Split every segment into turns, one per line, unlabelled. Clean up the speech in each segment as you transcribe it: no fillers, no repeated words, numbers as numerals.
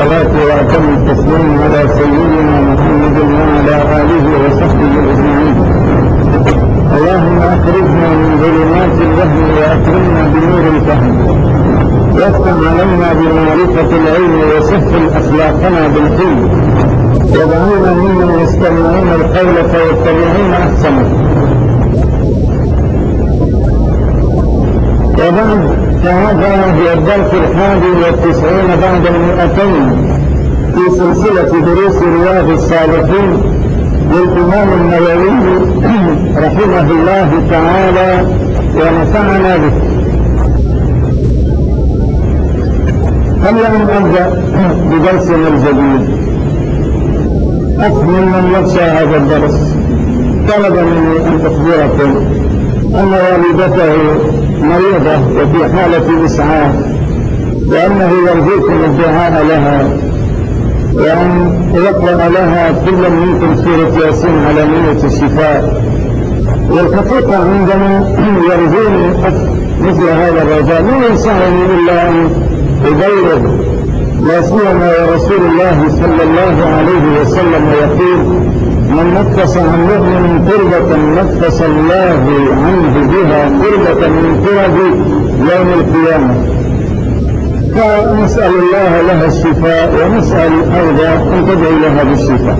الصلاة وأتم التسليم على سيدنا محمد وعلى آله وصحبه أجمعين. اللهم أخرجنا من ظلمات الوهم وأكرمنا بنور الفهم، وافتح علينا بمعرفة العلم وسهل أخلاقنا بالحلم، واجعلنا ممن يستمعون القول فيتبعون أحسنه. وبعد، فهذا هو الدرس 91 بعد 200 في سلسلة دروس رياض الصالحين للإمام النووي رحمه الله تعالى ونفعنا به. قبل أن أبدأ بدرسنا الجديد، أكمل من يخشى هذا الدرس طلب مني أن أخبركم أن والدته مريضة وفي حالة إسعاف، وأنه يرجوكم الدعاء لها، وأن يقرأ لها كل منكم سورة ياسين على نية الشفاء. والحقيقة عندما يرجوني مثل هذا الرجاء لا ينسعني إلا أن أبلغ، لا سيما ورسول الله صلى الله عليه وسلم يقول: من نفس عن مؤمن كربة نفس الله عنه بها كربة من كرب يوم القيامة. فنسأل الله لها الشفاء، ونسأل أيضا أن تدعي لها بالشفاء.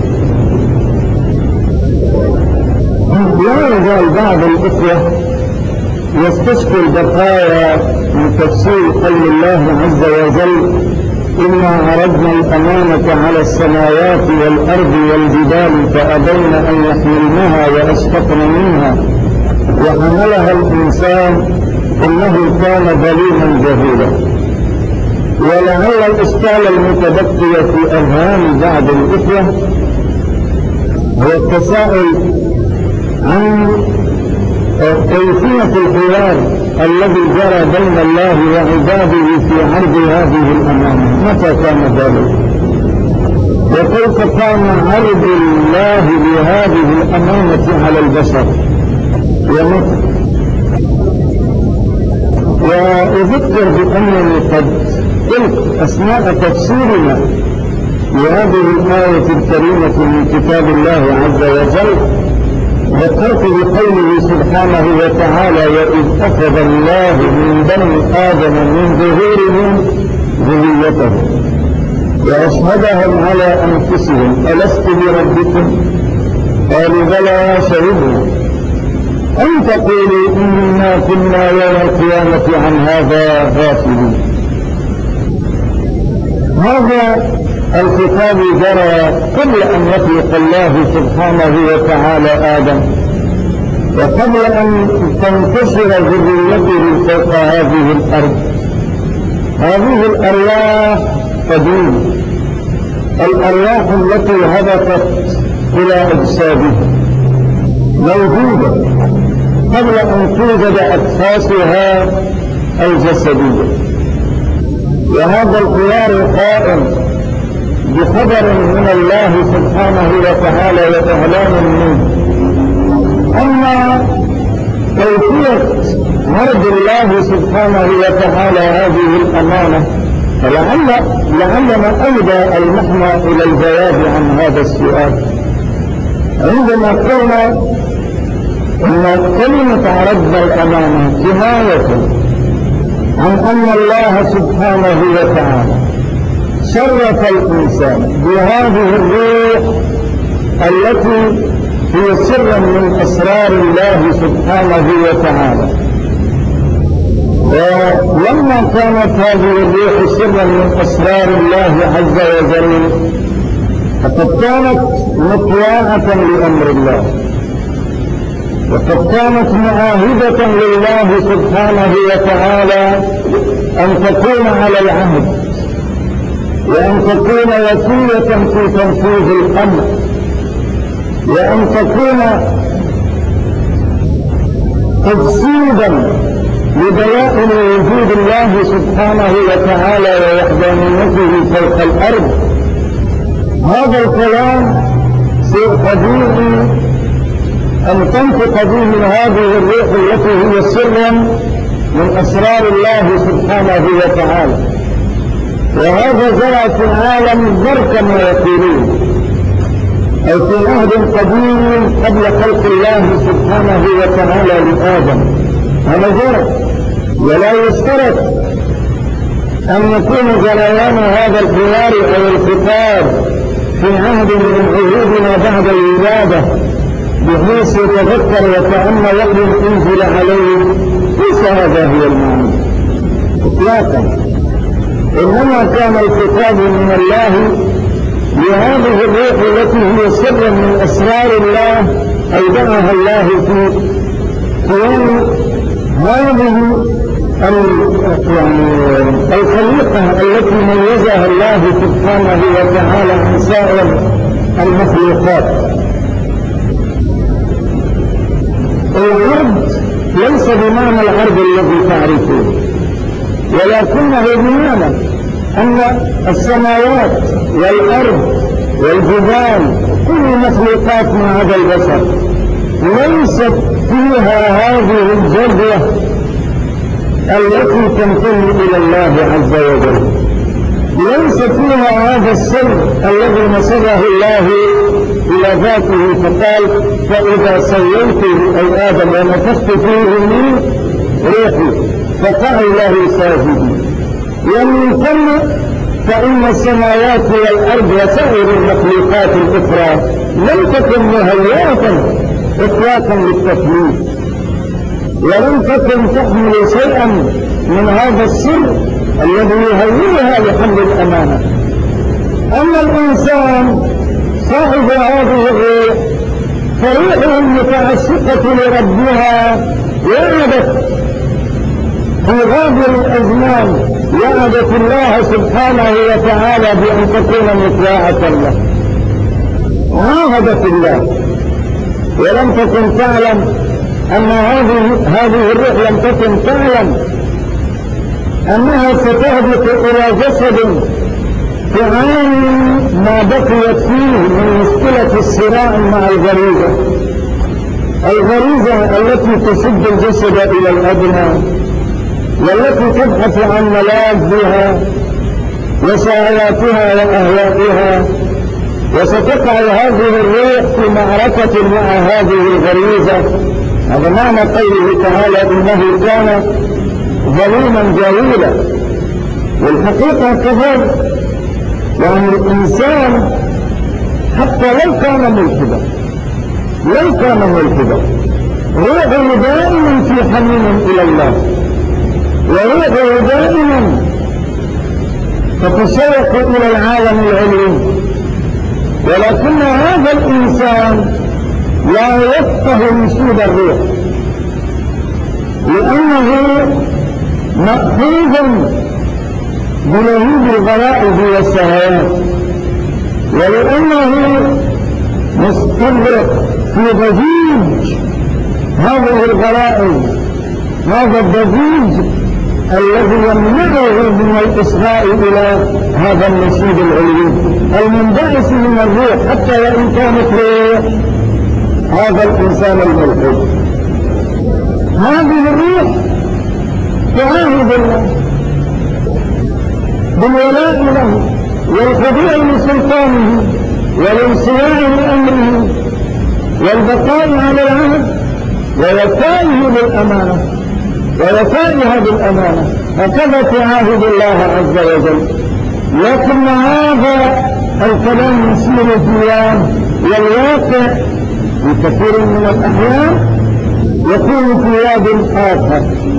لا يزال بعض الإخوة يستشفي البقايا من تفسير قول الله عز وجل: إنا عرضنا الأمانة على السماوات والأرض والجبال فأبين أن يحملنها وأشفقن منها وحملها الإنسان إنه كان ظلوما جهولا. ولعل الإشكال المتبقي في أذهان بعض الإخوة هو التساؤل عن كيفية الحوار الذي جرى بين الله وعباده في عرض هذه الأمانة، متى كان ذلك؟ وكيف كان عرض الله لهذه الأمانة على البشر ومتى؟ وأذكر بأنني قد قلت أثناء تفسيرنا لهذه الآية الكريمة من كتاب الله عز وجل، ذكرت بقوله سبحانه وتعالى: وإذ أخذ الله من بني آدم من ظهورهم ذريتهم وأشهدهم على أنفسهم ألست بربكم؟ قالوا بلى شهدنا أن تقولوا إنا كنا يوم القيامة عن هذا غافلين. هذا الخطاب جرى قبل أن يخلق الله سبحانه وتعالى آدم، وقبل أن تنتشر ذريته فوق هذه الأرض. هذه الأرواح قديمة، الأرواح التي هبطت إلى أجسادها موجودة قبل أن توجد أجساسها الجسدية. وهذا الخيار قائم بخبر من الله سبحانه وتعالى وإعلام منه. أما كيفية عرض الله سبحانه وتعالى هذه الأمانة، فلعلنا أيضا المحنى إلى الجواب عن هذا السؤال عندما قلنا أن كلمة عرض الأمانة كناية عن أن الله سبحانه وتعالى شرف الإنسان بهذه الروح التي هي سر من أسرار الله سبحانه وتعالى. ولما كانت هذه الروح سرا من أسرار الله عز وجل، فقد كانت مطواعة لأمر الله، وقد كانت معاهدة لله سبحانه وتعالى أن تكون على العهد، وأن تكون وسيلة في تنفيذ الأمر، وأن تكون تجسيدا لدلائل وجود الله سبحانه وتعالى ووحدانيته فوق الأرض. هذا الكلام سيء طبيعي أن تنطق به هذه الروح التي هي سر من أسرار الله سبحانه وتعالى. وهذا جرى في العالم الذر كما يقولون، أو في عهد قديم قبل خلق الله سبحانه وتعالى لآدم. هذا جرى، ولا يشترط أن يكون جريان هذا الحوار أو الخطاب في عهد من عهودنا بعد الولادة بحيث يتذكر وكأن وحي أنزل عليه. ليس هذا هو المعنى إطلاقا، إنما كان الخطاب من الله لهذه الروح التي هي سر من أسرار الله أودعها الله في قيام هذه الخليقة التي ميزها الله سبحانه وتعالى عن سائر المخلوقات. العرض ليس بمعنى العرض الذي تعرفه، ولكنه بمعنى أن السماوات والأرض والجبال كل المخلوقات ما عدا البشر ليست فيها هذه الجذوة التي تنتمي إلى الله عز وجل، ليس فيها هذا السر الذي نسبه الله إلى ذاته فقال فإذا سويته أي آدم ونفخت فيه من روحي فقعوا له ساجدين. ومن ثم فإن السماوات والأرض وسائر المخلوقات الأخرى لم تكن مهيئة إطلاقا للتكليف، ولم تكن تحمل شيئا من هذا السر الذي يهيئها لحمل الأمانة. أما الإنسان صاحب هذه الروح فريحه المتعشقة لربها وعدت في غابر الأزمان، وعدت الله سبحانه وتعالى بأن تكون مطاعة له، عاهدت الله ولم تكن تعلم أن هذه الروح لم تكن تعلم أنها ستهبط إلى جسد تعاني ما بقيت فيه من مشكلة الصراع مع الغريزة التي تشد الجسد إلى الأدنى والتي تبحث عن ملاذها وشهواتها وأهوائها، وستقع هذه الروح في معركة مع هذه الغريزة. هذا معنى قوله تعالى إنه كان ظلوما جهولا. والحقيقة كذلك، يعني الإنسان حتى لو كان ملحدا روحه دائما في حنين إلى الله، وروحه دائما تتشوق إلى العالم العلوي، ولكن هذا الإنسان لا يفقه نشيد الروح لأنه مأخوذ بلهيب الغرائز والشهوات، ولأنه مستغرق في ضجيج هذه الغرائز، هذا الضجيج الذي يمنعه من الإصغاء إلى هذا النشيد العلوي المنبعث من الروح حتى وإن كانت روح هذا الإنسان الملحد. هذه الروح تعاهد الله بالولاء له والخضوع لسلطانه والانصياع لأمره والبقاء على العهد ووفائه بالأمانة هكذا تعاهد الله عز وجل. لكن هذا الكلام يسير في والواقع في كثير من الأحيان يكون في واد آخر.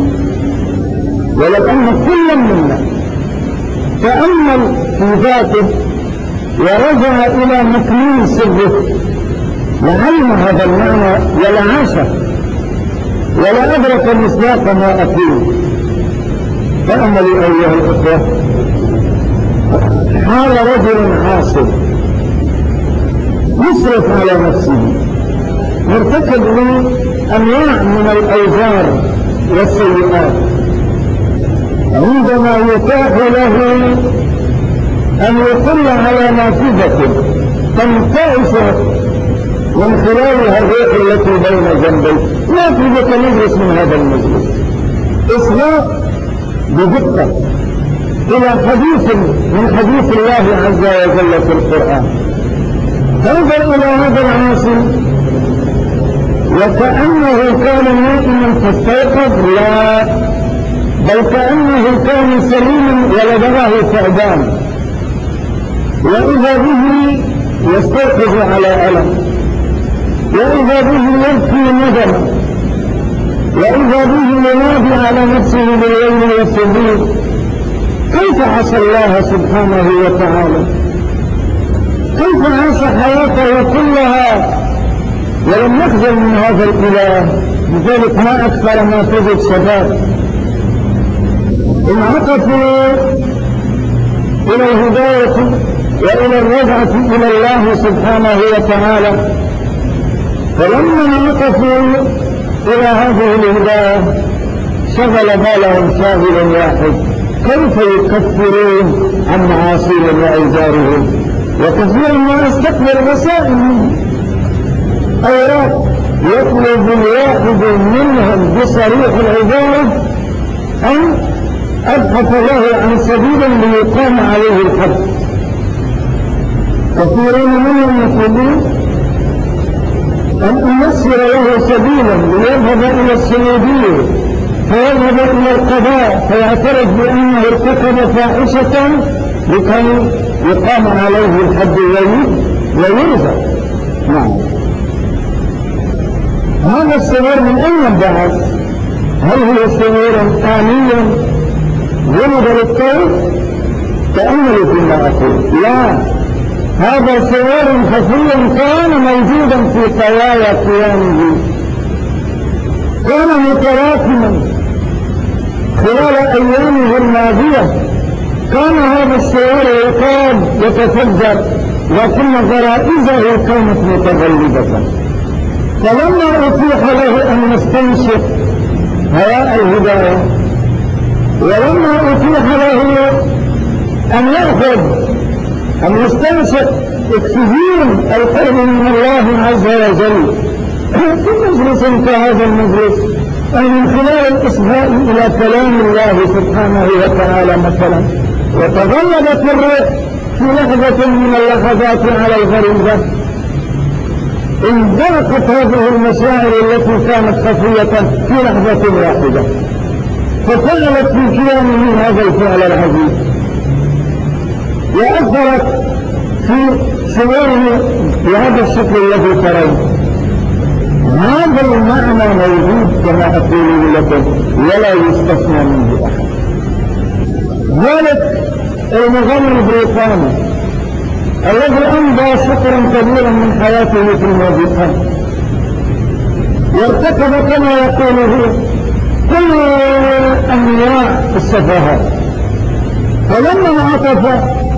ولو أن كل منا تأمل في ذاته ورجع إلى مكنون سره لعلم هذا المعنى ولعاشه ولا أدرك مصداق ما أقول. تأملوا أيها الأخوة، حال رجل عاصر يسرف على نفسه مرتكب لأنواع من الأوزار والسيئات، عندما يتاح له أن يطل على نافذة تنتعش من خلالها الروح التي بين جنبيه، نافذة مجلس من هذا المجلس، إصلاح بدقة إلى حديث من حديث الله عز وجل في القرآن، فانظر إلى هذا العاصي وكأنه كان نائما فاستيقظ، لا، بل كأنه كان سليما ولدغه ثعبان، وإذا به يستيقظ على ألم، وإذا به يبكي ندما، وإذا به ينادي على نفسه بالويل والثبور. كيف عصى الله سبحانه وتعالى؟ كيف عاش حياته كلها ولم يخجل من هذا الإله؟ لذلك ما أكثر ما تجد شباب انعطفوا إلى الهداية وإلى الرجعة إلى الله سبحانه وتعالى، فلما انعطفوا إلى هذه الهداية شغل بالهم شاغل واحد: كيف يكفرون عن معاصيهم وأوزارهم؟ وكثير ما استقبل رسائل منهم، أوراق يطلب الواحد منهم بصريح العبارة أن أبحث له عن سبيل ليقام عليه الحد. كثيرون منهم يطلبون أن أمسر له سبيلا ليذهب إلى السعودية، فيذهب إلى القضاء فيعترف بأنه ارتكب فاحشة لكي يقام عليه الحد ويرزق. نعم، هذا السرور من أين انبعث؟ هل هو سرور آني ولد للطير؟ تأملوا فيما أقول. لا، هذا سرور خفي كان موجودا في طوايا قيامه، كان متراكما خلال أيامه الماضية، كان هذا السرور يكاد يتفجر، لكن غرائزه كانت متغلبة. فلما أتيح له أن يستنشق هواء الهداية، ولما أتيح له أن يأخذ أن يستنشق اكسجين القرب من الله عز وجل في مجلس كهذا المجلس، أو من خلال الإصغاء إلى كلام الله سبحانه وتعالى مثلا، وتغلبت الروح في لحظة من اللحظات على الغريزة، انزلقت هذه المشاعر التي كانت خفية في لحظة واحدة، ففعلت في كيانه هذا الفعل العزيز، وأثرت في شعوره بهذا الشكل الذي ترون. هذا المعنى موجود كما أقول لكم ولا يستثنى منه أحد. ذلك المغني البريطاني الذي أمضى شطرا كبيرا من حياته في الموسيقى وارتكب كما يقول هو كل أنواع السفاهات، فلما انعطف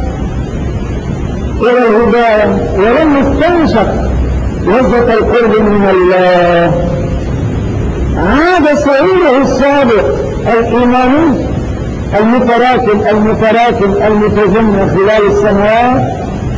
إلى الهداية ولما استنشق لذة القرب من الله عاد سعيره السابق الإيماني المتراكم المتجمع خلال السنوات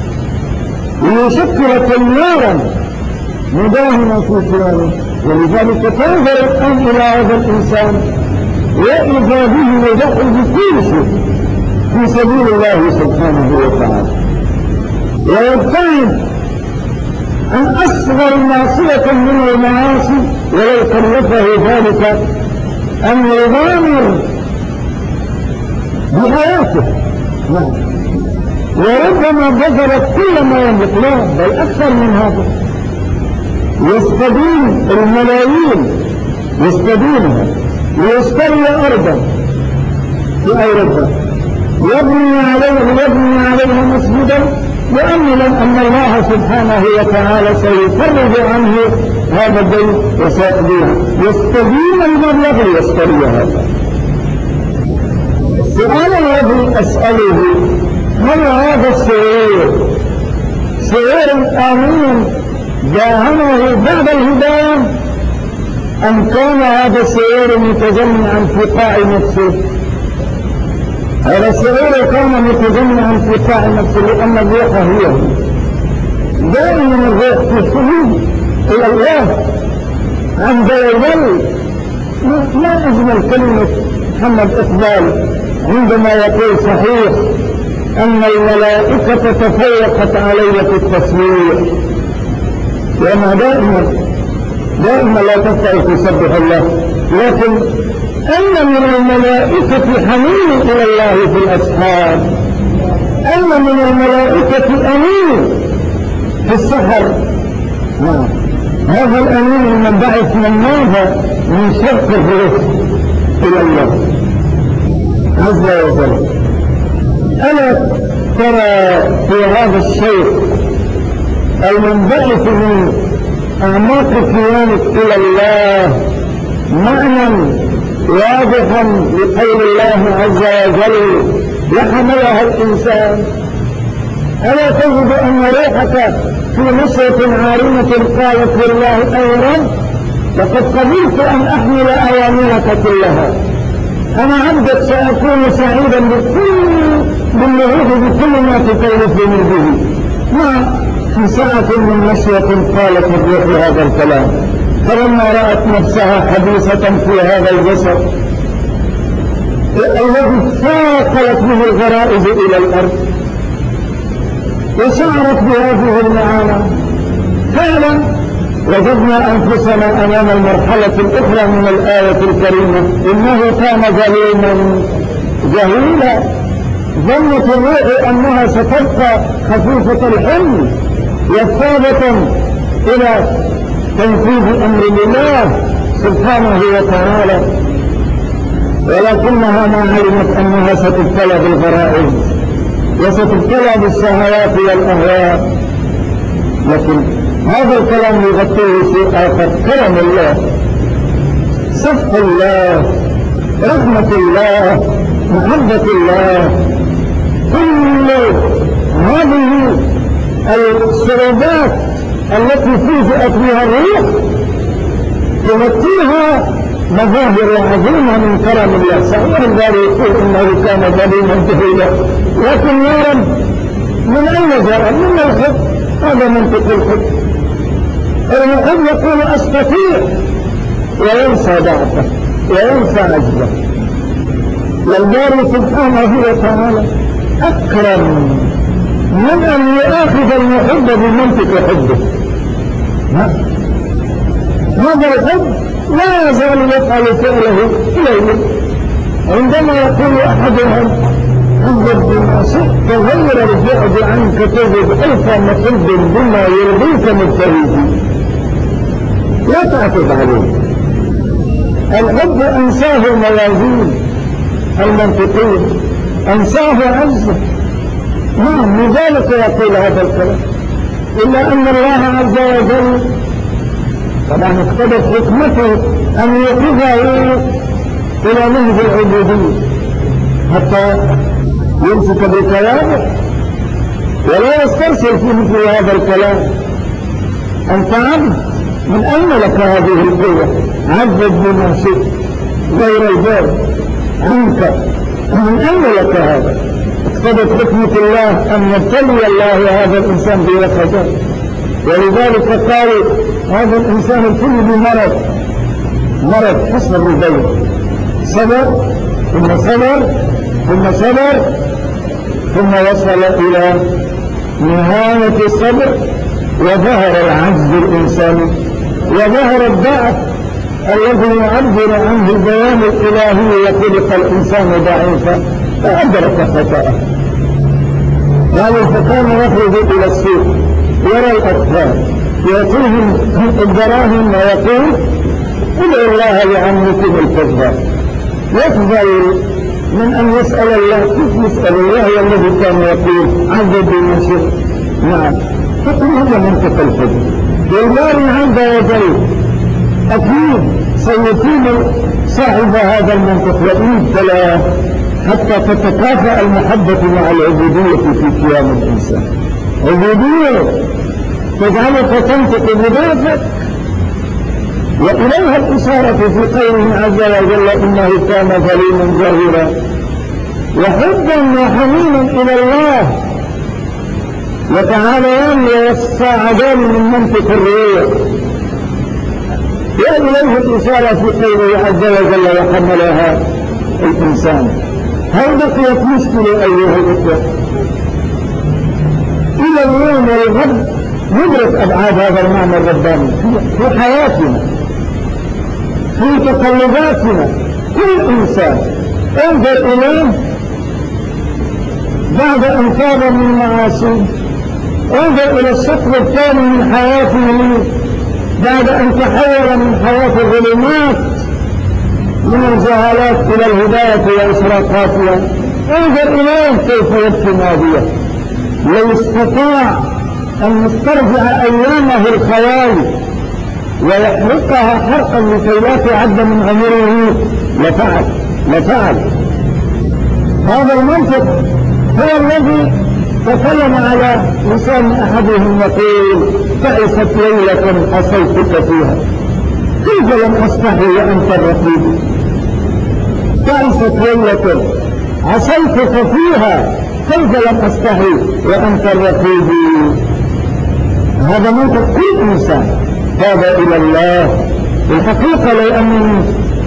ليشكل تنوارا مداهما في كيانه. ولذلك تنظر الآن إلى هذا الإنسان وإذا به يضحي بكل شيء في سبيل الله سبحانه وتعالى، ويبتعد عن أصغر معصية من المعاصي ولو كلفه ذلك أن يغامر بحياته. وربما بذلت كل ما يملك له بل أكثر من هذا، يستدين الملايين يستدينها ليشتري أرضا في أوروبا يبني عليها مسجدا مؤملا أن الله سبحانه وتعالى سيفرج عنه هذا الدين وسيقضيها، يستدين المبلغ ليشتري هذا. السؤال الذي أسأله: هل هذا الشعور شعور آمين داهمه بعد الهداية، أم كان هذا الشعور متجمعا في قاع نفسه؟ هذا الشعور كان متجمعا في قاع نفسه، لأن الروح هي دائما الروح في السجود إلى الله عز وجل. ما أجمل كلمة محمد إقبال عندما يقول صحيح أن الملائكة تفوقت علي في التسبيح، لأنها دائما لا تستطيع تسبح الله، لكن أن من الملائكة حنين إلى الله في الأسحار، أن من الملائكة أمين في السحر. هذا الأمين منبعث من ماذا؟ من شرق الروح إلى الله عز وجل. ألا ترى في هذا الشيء المنبعث من أعماق كيانك إلى الله معنى واضحا لقول الله عز وجل لحملها الإنسان؟ ألا تجد أن روحك في نصرة عارمة قالت لله أي رب لقد قبلت أن أحمل أوامرك كلها، أنا عبدك سأكون سعيدا بالنهوض بكل ما تكلفني به. ما في ساعة من نشوة قالت الروح هذا الكلام، فلما رأت نفسها حديثة في هذا الجسد الذي ثاقلت به الغرائز إلى الأرض وشعرت بهذه المعاناة، فعلا وجدنا أنفسنا أمام المرحلة الأخرى من الآية الكريمة: إنه كان ظلوما جهولا. ظنت الروح أنها ستبقى خفيفة الحمل يثابة إلى تنفيذ أمر الله سبحانه وتعالى، ولكنها ما علمت أنها ستبتلى بالغرائز وستبتلى بالشهوات والأهواء. لكن هذا الكلام يغطيه شيء آخر: كرم الله، صفح الله، رحمة الله، محبة الله. كل هذه الصعوبات التي فوجئت بها الروح تغطيها مظاهر عظيمة من كرم الله. صحيح الباري يقول إنه كان ظلوما جهولا، لكن يا رب من أين جاء؟ من الحب. هذا منطق الحب. المحب يقول أستطيع وينسى ضعفه وينسى عجزه. والباري سبحانه وتعالى أكرم من أن يأخذ المحب بمنطق حبه. هذا الحب لا يزال يفعل فعله إليه. عندما يقول أحدهم عبد بما شئت غير البعد عنك تجد ألف محب بما يرضيك مبتهج، لا تعتب عليه. الحب أنساه الموازين المنطقية، أنساه عزه. نعم، لذلك يقول هذا الكلام. إلا أن الله عز وجل طبعا اقتضت حكمته أن يوقفه إلى نهج العبودية حتى يمسك بكلامه ولا يسترسل في مثل هذا الكلام. أنت عبد، من أين لك هذه القوة؟ عبد بما شئت غير الباب عنك، من أين لك هذا؟ اقتضت حكمة الله أن يبتلي الله هذا الإنسان بوخزات، ولذلك قالوا هذا الإنسان الكل مرض حسن الربيع، صبر ثم صبر ثم صبر ثم وصل إلى نهاية الصبر، وظهر العجز الإنساني وظهر الضعف الذي يعبر عنه البيان الإلهي: وخلق الإنسان ضعيفا فأدرك خطأه. قالوا فكان يخرج إلى السوق يرى الأطفال يعطيهم الدراهم ويقول: ادعوا الله لعمكم الكذاب. يفضل من أن يسأل الله. كيف يسأل الله والذي كان يقول عبد بما شئت؟ نعم، فقل هذا منطق الحب. والباري عز وجل أكيد سيتيم صاحب هذا المنطق وإبتلاه حتى تتكافأ المحبة مع العبودية في كيان الإنسان. عبودية تجعلك تنطق بذاتك، وإليها الإشارة في قوله عز وجل: إنه كان ظلوما جهولا. وحبا وحنينا إلى الله يتعاليان ويتصاعدان من منطق الروح، وإليه الإشارة في قوله عز وجل: وحملها الإنسان. هل بقيت مشكلة أيها الإخوة؟ إلى اليوم والغد ندرك أبعاد هذا المعنى الرباني في حياتنا، في تقلباتنا. كل إنسان انظر إليه بعد أن تاب من معاصيه، انظر إلى الشطر الثاني من حياته بعد أن تحول من حياة الظلمات من الجهالات إلى الهداية وإشراقاتها. انظر إليه كيف يبكي ناديه. لو استطاع أن يسترجع أيامه الخوالي ويحرقها حرقا لكي لا تعد من عمره لفعل. هذا المنطق هو الذي تكلم على لسان أحدهم يقول: تعست ليلة عصيتك فيها كيف لم أستحي وأنت الرقيب. تعست ليلة عصيتك فيها كيف لم أستحي وأنت الرقيب. هذا منطق كل إنسان هذا إلى الله. الحقيقة لو أنني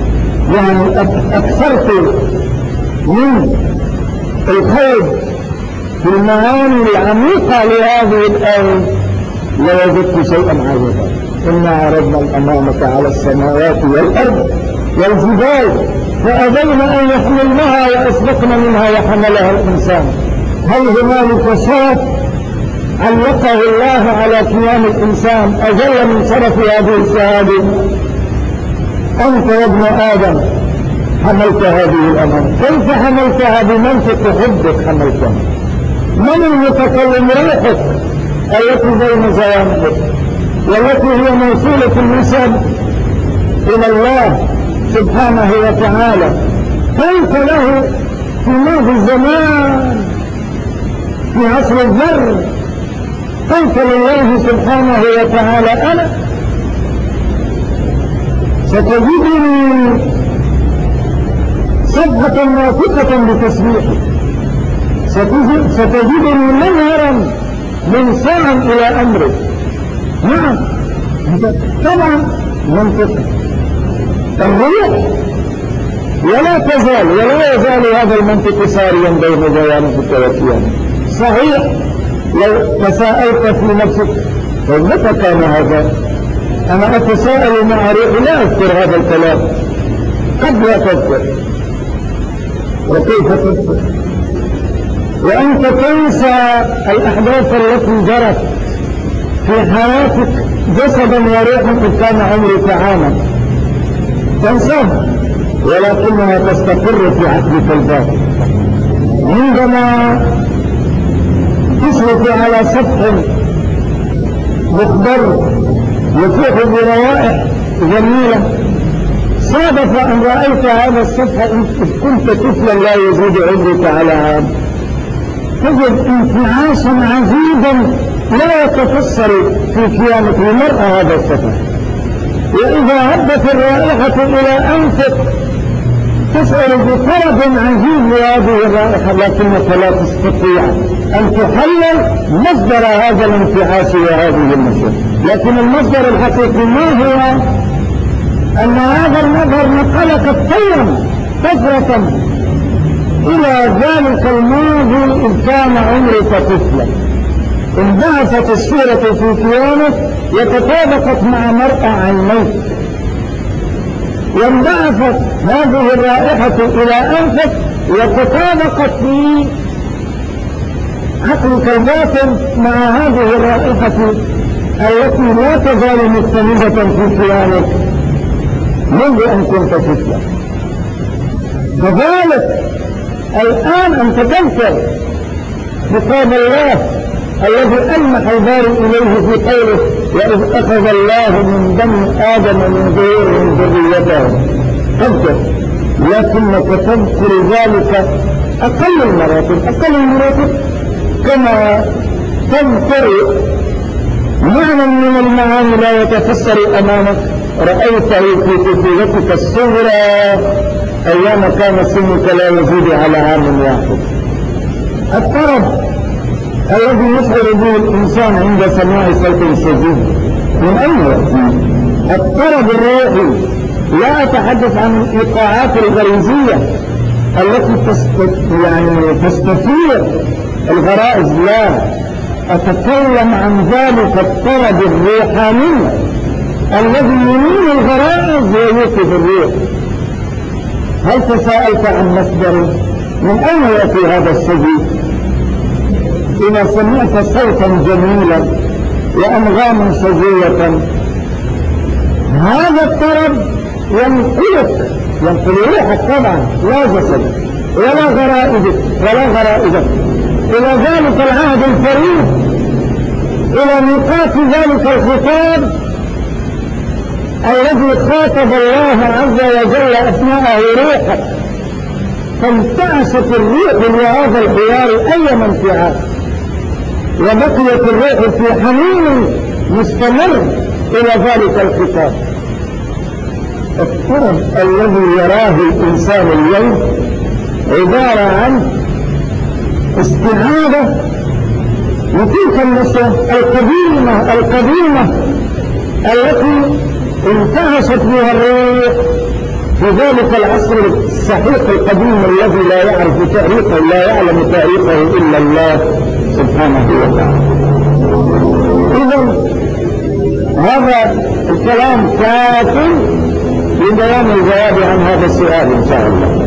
أكثرت من الخوض في المعاني العميقة لهذه الآية لوجدت شيئا عجبا. إنا عرضنا الأمانة على السماوات والأرض والجبال فأبين أن يحملنها وأشفقن منها وحملها الإنسان. هل هنالك صوت علقه الله على قيام الإنسان أجل من شرف هذه الشهادة؟ أنت يا ابن آدم حملت هذه الأمانة. كيف حملتها؟ بمنطق حبك حملتها. من المتكلم؟ روحك التي بين جوانبك والتي هي موصولة النسب إلى الله سبحانه وتعالى. قلت له في ماضي الزمان في عصر الذر، قلت لله سبحانه وتعالى: أنا ستجدني صبحة ناطقة بتسبيحي، ستجدني منهرا من ساعة إلى أمرك. نعم طبعا منطق الروح ولا يزال هذا المنطق ساريا بين جوانبك وكيانك. صحيح لو تساءلت في نفسك متى كان هذا؟ أنا أتساءل مع روحي لا أذكر هذا الكلام. قد لا تذكر، وكيف تذكر وأنت تنسى الأحداث التي جرت في حياتك جسدا وروحا إذ كان عمرك عاما؟ تنساها، ولكنها تستقر في عقلك الباطن. عندما تشرف على سطح مخضر يفوح بروائح جميلة، صادف أن رأيت هذا السطح إذ كنت طفلا لا يزيد عمرك على عام، تجد انتعاشا عجيبا لا يتفسر في كيانك لمرأة هذا السطح. وإذا هبت الرائحة إلى أنفك تشعر بطرب عجيب لهذه الرائحة، لكنك لا تستطيع أن تحلل مصدر هذا الانتعاش وهذه المشاعر. لكن المصدر الحقيقي ما هو؟ أن هذا المظهر نقلك الطيرا طفرة إلى ذلك الماضي إذ كان عمرك طفلا. انبعثت الصورة في كيانك وتطابقت مع مرأى عينيك، وانبعثت هذه الرائحة إلى أنفك وتطابقت في عقلك الباطن مع هذه الرائحة التي لا تزال مستمدة في كيانك منذ أن كنت طفلا. كذلك الآن أنت تذكر خطاب الله الذي ألمح الباري إليه في قوله: وإذ أخذ الله من بني آدم من ظهورهم ذريتهم. تذكر، لكنك تذكر ذلك أقل المراتب كما تذكر معنى من المعاني لا يتفسر أمامك رأيته في طفولتك الصغرى أيام كان سنك لا يزيد على عام واحد. الطرب الذي يشعر به الإنسان عند سماع صوت شديد من أين يأتي؟ الطرب الروحي. لا أتحدث عن الإيقاعات الغريزية التي تستثير الغرائز، لا، أتكلم عن ذلك الطرد الروحاني الذي يميل الغرائز ويوقف الروح. هل تساءلت عن مصدره؟ من أين يأتي هذا الصديق؟ إذا سمعت صوتا جميلا وأنغام شجية، هذا الطرب ينقل روحك طبعا، لا جسد ولا غرائزك إلى ذلك العهد الفريد، إلى ميقات ذلك الخطاب الذي خاطب الله عز وجل أثناءه روحك، فانتعشت الروح لهذا الخيار أي انتعاش، وبقيت الروح في حنين مستمر إلى ذلك الخطاب. الطرب الذي يراه الإنسان اليوم عبارة عن استعادة لتلك النشوة القديمة التي انتعشت بها الروح في ذلك العصر السحيق القديم الذي لا يعرف تاريخه، لا يعلم تاريخه إلا الله سبحانه وتعالى. إذن هذا الكلام كافٍ لبيان الجواب عن هذا السؤال إن شاء الله.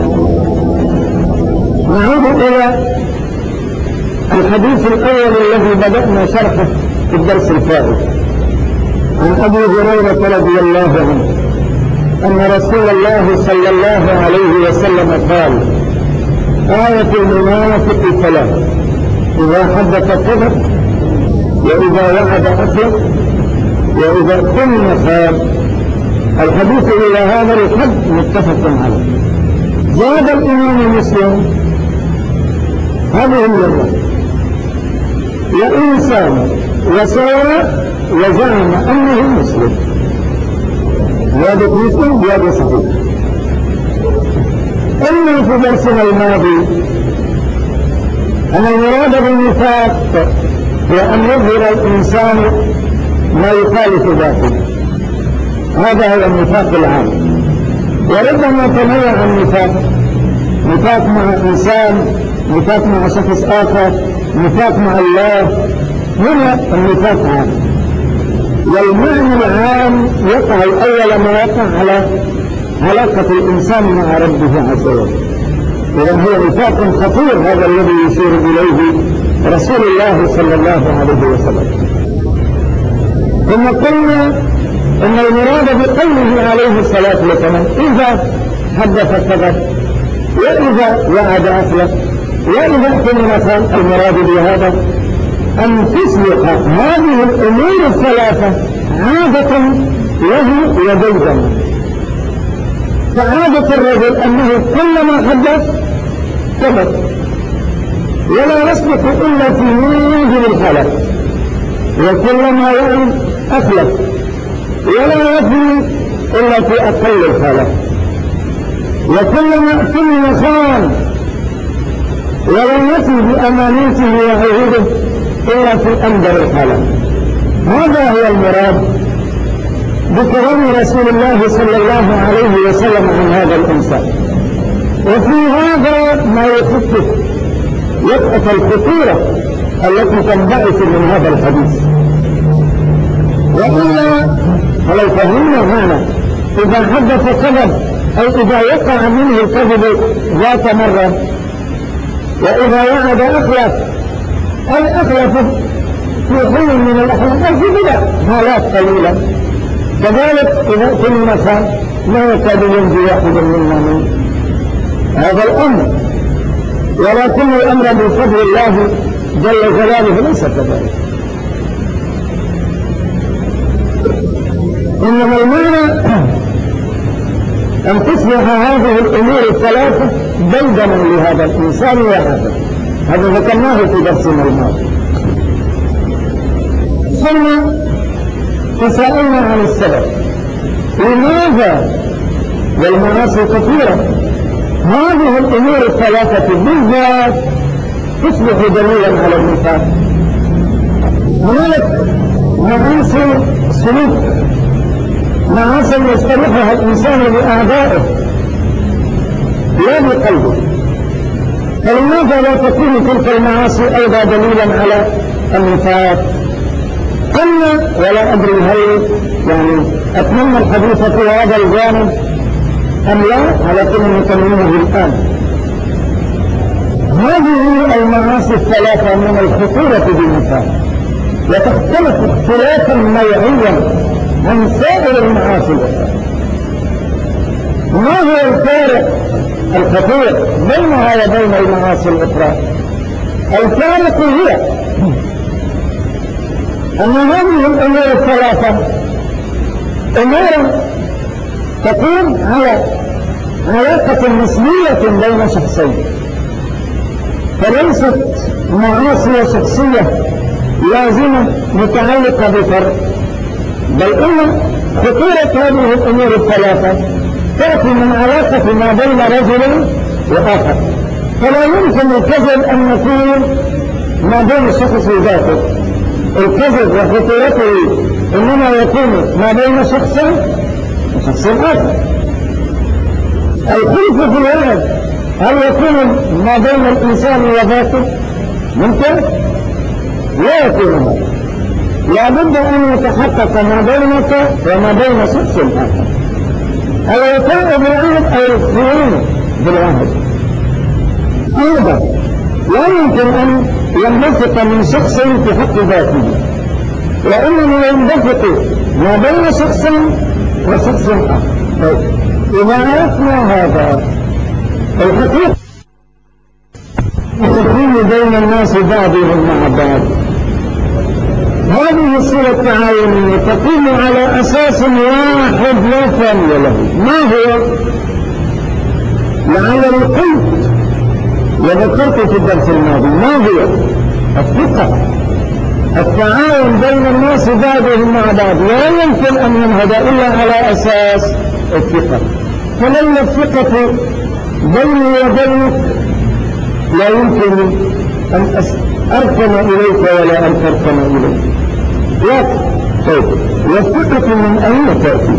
نعود إلى الحديث الأول الذي بدأنا شرحه في الدرس الفائت عن أبي هريرة رضي الله عنه أن رسول الله صلى الله عليه وسلم قال: آية المنافق ثلاث: إذا حدث كذب، وإذا وعد أخلف، وإذا اؤتمن خان. الحديث إلى هذا الحد متفق عليه. زاد الإمام مسلم هذه المرة: وإنسان وسوى وزعم أنه مسلم. زيادة مسلم زيادة صحيح. إن في درسنا الماضي أن المراد بالنفاق هو أن يظهر الإنسان ما يخالف ذاته، هذا هو النفاق العام. وربما تنوع النفاق: نفاق مع إنسان، نفاق مع شخص آخر، نفاق مع الله. هنا النفاق عام، والمعنى العام يقع أول ما يقع على علاقة الإنسان مع ربه عز وجل. إذن هو نفاق خطير، هذا الذي يشير إليه رسول الله صلى الله عليه وسلم. ثم قلنا إن المراد بقوله عليه الصلاة والسلام: إذا حدث كذب، وإذا وعد أخلف، وإذا اؤتمن خان. المراد بهذا أن تصبح هذه الأمور الثلاثة عادة له وديدا. فعادة الرجل أنه كلما حدث كذب، ولا يصدق إلا في هذه الحالة، وكلما وعد أخلف، ولا يفي إلا في أقل الحالات، وكلما اؤتمن خان، ولا يفي بأمانته وعهوده إلا في أندر الحالات. هذا هو المراد بكلام رسول الله صلى الله عليه وسلم عن هذا الإنسان. وفي هذا ما يخفف وقفة الخطورة التي تنبعث من هذا الحديث. وإلا فلو فهمنا هنا إذا حدث كذب، أي إذا وقع منه الكذب ذات مرة، وإذا وعد أخلف، أي أخلف في حين من الأحوال، أي في بدع حالات قليلة. كذلك إذا اؤتمن خان لا يكاد ينجي واحد منا من هذا الأمر. ولكن الأمر بفضل الله جل جلاله ليس كذلك. إنما المعنى أن تصبح هذه الأمور الثلاثة ديدنا لهذا الإنسان وهذا. هذا ذكرناه في درسنا الماضي. ثم تساءلنا عن السبب: لماذا؟ والمعاصي كثيرة، هذه الأمور الثلاثة بالذات تصبح دليلا على النفاق. هناك معاصي سلوك، معاصي يستريحها الإنسان بأعدائه، لا بقلبه. فلماذا لا تكون تلك المعاصي أيضا دليلا على النفاق؟ قلنا ولا أدري هل يعني أتمنى الحديث في هذا الجانب أم لا، ولكن نتمنه الآن. هذه المعاصي الثلاثة من الخطورة بالنفاق، وتختلف اختلافا نوعيا عن سائر المعاصي الأخرى. ما هو الفارق الخطير بينها وبين المعاصي الأخرى؟ الفارق هو أن هذه الأمور الثلاثة أمور تكون على علاقة نسبية بين شخصين، فليست معاصي شخصية لازمة متعلقة بفرد، بل إن خطورة هذه الأمور الثلاثة تأتي من علاقة ما بين رجل وآخر. فلا يمكن الكذب أن يكون ما بين الشخص ذاته، الكذب وخطورته إنما يكون ما بين شخص وشخص آخر. الخلف في الوعد هل يكون ما بين الإنسان وذاته؟ ممكن؟ لا يكون هذا. لابد أن يتحقق ما بينك وما بين شخص آخر، الوفاء بالعهد أو الخيانة بالعهد. أيضا لا يمكن أن ينبثق من شخص في حق ذاته، وإنما ينبثق ما بين شخص وشخص آخر. إذا عرفنا هذا الحقيقة تكون بين الناس بعضهم مع بعض، هذه الصلة التعاونية تقوم على أساس واحد لا ثاني له. ما هو؟ لعلني قلت وذكرت في الدرس الماضي، ما هو؟ الثقة، التعاون بين الناس بعضهم مع بعض لا يمكن أن ينهض إلا على أساس الثقة. فلولا الثقة بيني وبينك لا يمكن أن أركن إليك ولا أن تركن إليك. طيب، والثقة من أين تأتي؟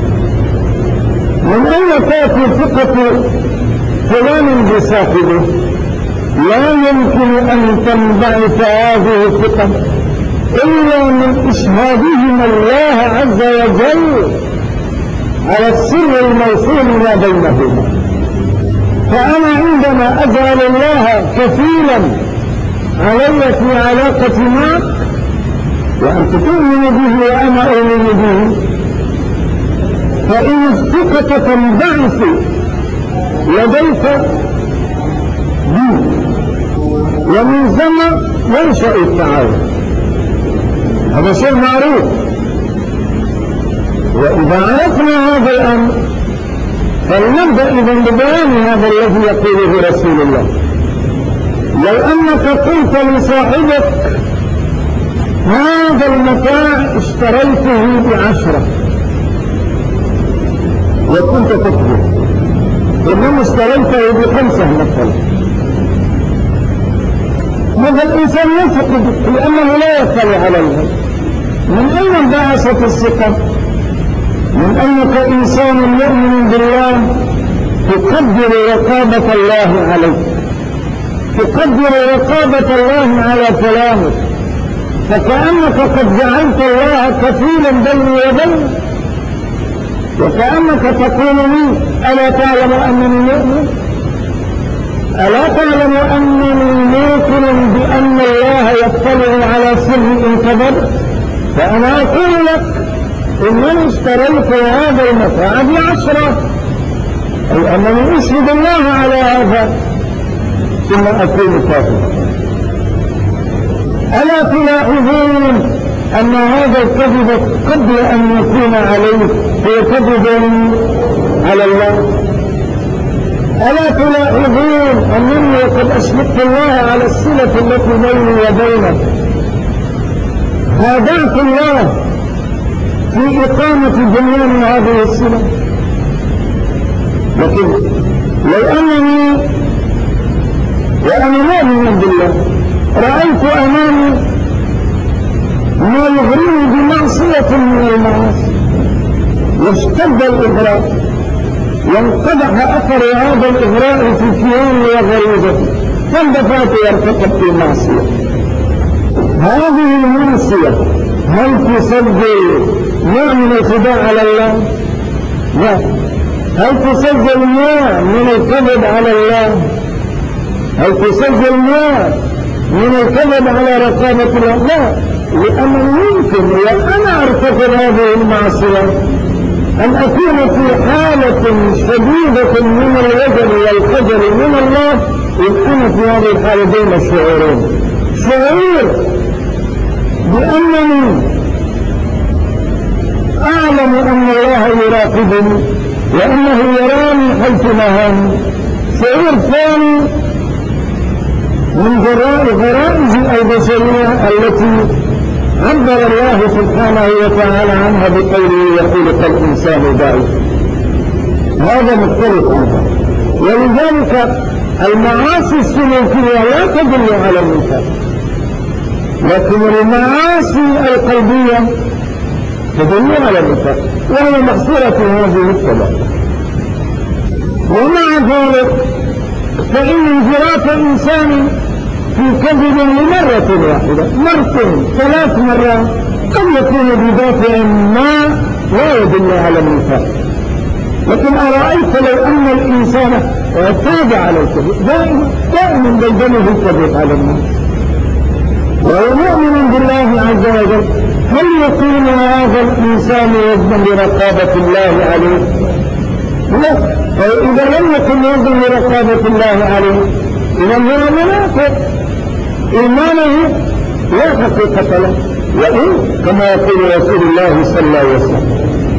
من أين تأتي ثقة فلان بصاحبه؟ لا يمكن أن تنبعث هذه الثقة إلا من إشهادهم الله عز وجل على السر الموصول ما بينهما. فأنا عندما أجعل الله كفيلا علي في علاقة معك وأنت تؤمن به وأنا أؤمن به، فإن الثقة تنبعث لديك بي، ومن ثم ينشأ التعاون. هذا شيء معروف. وإذا عرفنا هذا الأمر فلنبدأ إذن ببيان هذا الذي يقوله رسول الله. لو أنك قلت لصاحبك هذا المتاع اشتريته ب10 وكنت تكذب، إنما اشتريته ب5 مثلا، هذا الإنسان يثق بك لأنه لا يطلع عليه. من أين انبعثت الثقة؟ من أنك إنسان مؤمن بالله تقدر رقابة الله عليك، تقدر رقابة الله على كلامك، فكأنك قد جعلت الله كفيلا بيني وبينك، وكأنك تقول لي ألا تعلم أنني مؤمن؟ ألا تعلم أنني موقن بأن الله يطلع على سر إن كبر؟ فأنا أقول لك إنني اشتريت هذا المتاع ب10، أي أنني أشهد الله على هذا ثم أكون كافرا. ألا تلاحظون أن هذا الكذب قبل أن يكون عليه هو كذب على الله؟ ألا تلاحظون أنني قد أشهدت الله على الصلة التي بيني وبينك؟ خادعت الله في إقامة بنيان هذه الصلة. لكن لو أنني وأنا مؤمن بالله رأيت أمامي ما يغريني بمعصية من المعاصي واشتد الإغراء، ينقدح أثر هذا الإغراء في كيانه وغريزته، فاندفعت يرتكب في معصية. هذه المعصية هل تسجل نوع من الخداع على الله؟ لا. هل تسجل نوع من الكذب على الله؟ هل تسجل نوع من الكذب على رقابة الله؟ لا، لأنه يمكن وأنا أرتكب هذه المعصية أن أكون في حالة شديدة من الوجل والخجل من الله، إذ أنا في هذه الحالة بين الشعورين: شعور بأنني أعلم أن الله يراقبني وأنه يراني حيث نهاني. شعور ثاني من جراء غرائز البشرية التي عبر الله سبحانه وتعالى عنها بقوله: يخلق الإنسان ضعيفا. هذا مختلف عنها. ولذلك المعاصي السلوكية لا تدل على النفاق، لكن المعاصي القلبية تدل على النفاق، وهي محصورة في هذه الثلاث. ومع ذلك فإن انجراف إنسان في كذب لمرة واحدة، مرتين، 3 مرات، قد يكون بدافع ما لا يدل على النفاق. لكن أرأيت لو أن الإنسان اعتاد على الكذب دائما بلدنه الكذب على الناس وهو مؤمن بالله عز وجل، هل يكون هذا الإنسان يزن برقابة الله عليه؟ لا. فإذا لم يكن يزن برقابة الله عليه إذا هو منافق، إيمانه لا حقيقة له، وإن كما يقول رسول الله صلى الله عليه وسلم.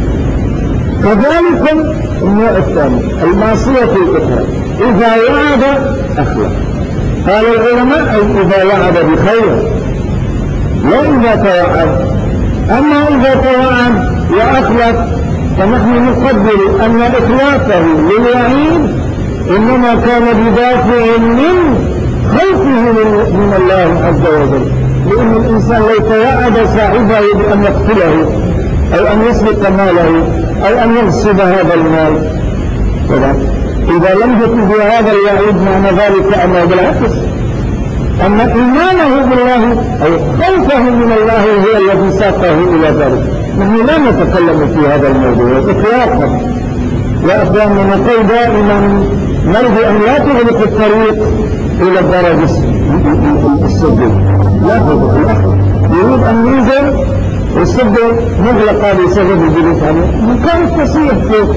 كذلك النوع الثاني المعصية الأخرى: إذا وعد أخلف. قال العلماء: أي إذا وعد بخير، لا إذا توعد. أما إذا توعد وأخلف فنحن نقدر أن إخلافه للوعيد إنما كان بدافع من خوفه من الله عز وجل، لأن الإنسان لو توعد صاحبه بأن يقتله أو أن يسرق ماله أو أن يغصب هذا المال، إذا لم يكن في هذا الوعيد معنى ذلك أنه بالعكس، أن إيمانه بالله أو خوفه من الله هو الذي ساقه إلى ذلك. نحن لا نتكلم في هذا الموضوع إطلاقا، يا أخواننا. نقول دائما: نرجو أن لا تغلق الطريق إلى الدرج السد، لا تغلق الأخر يريد أن ينزل والسد مغلقة بسبب الجلوس عليه، مكان التصيح فوق.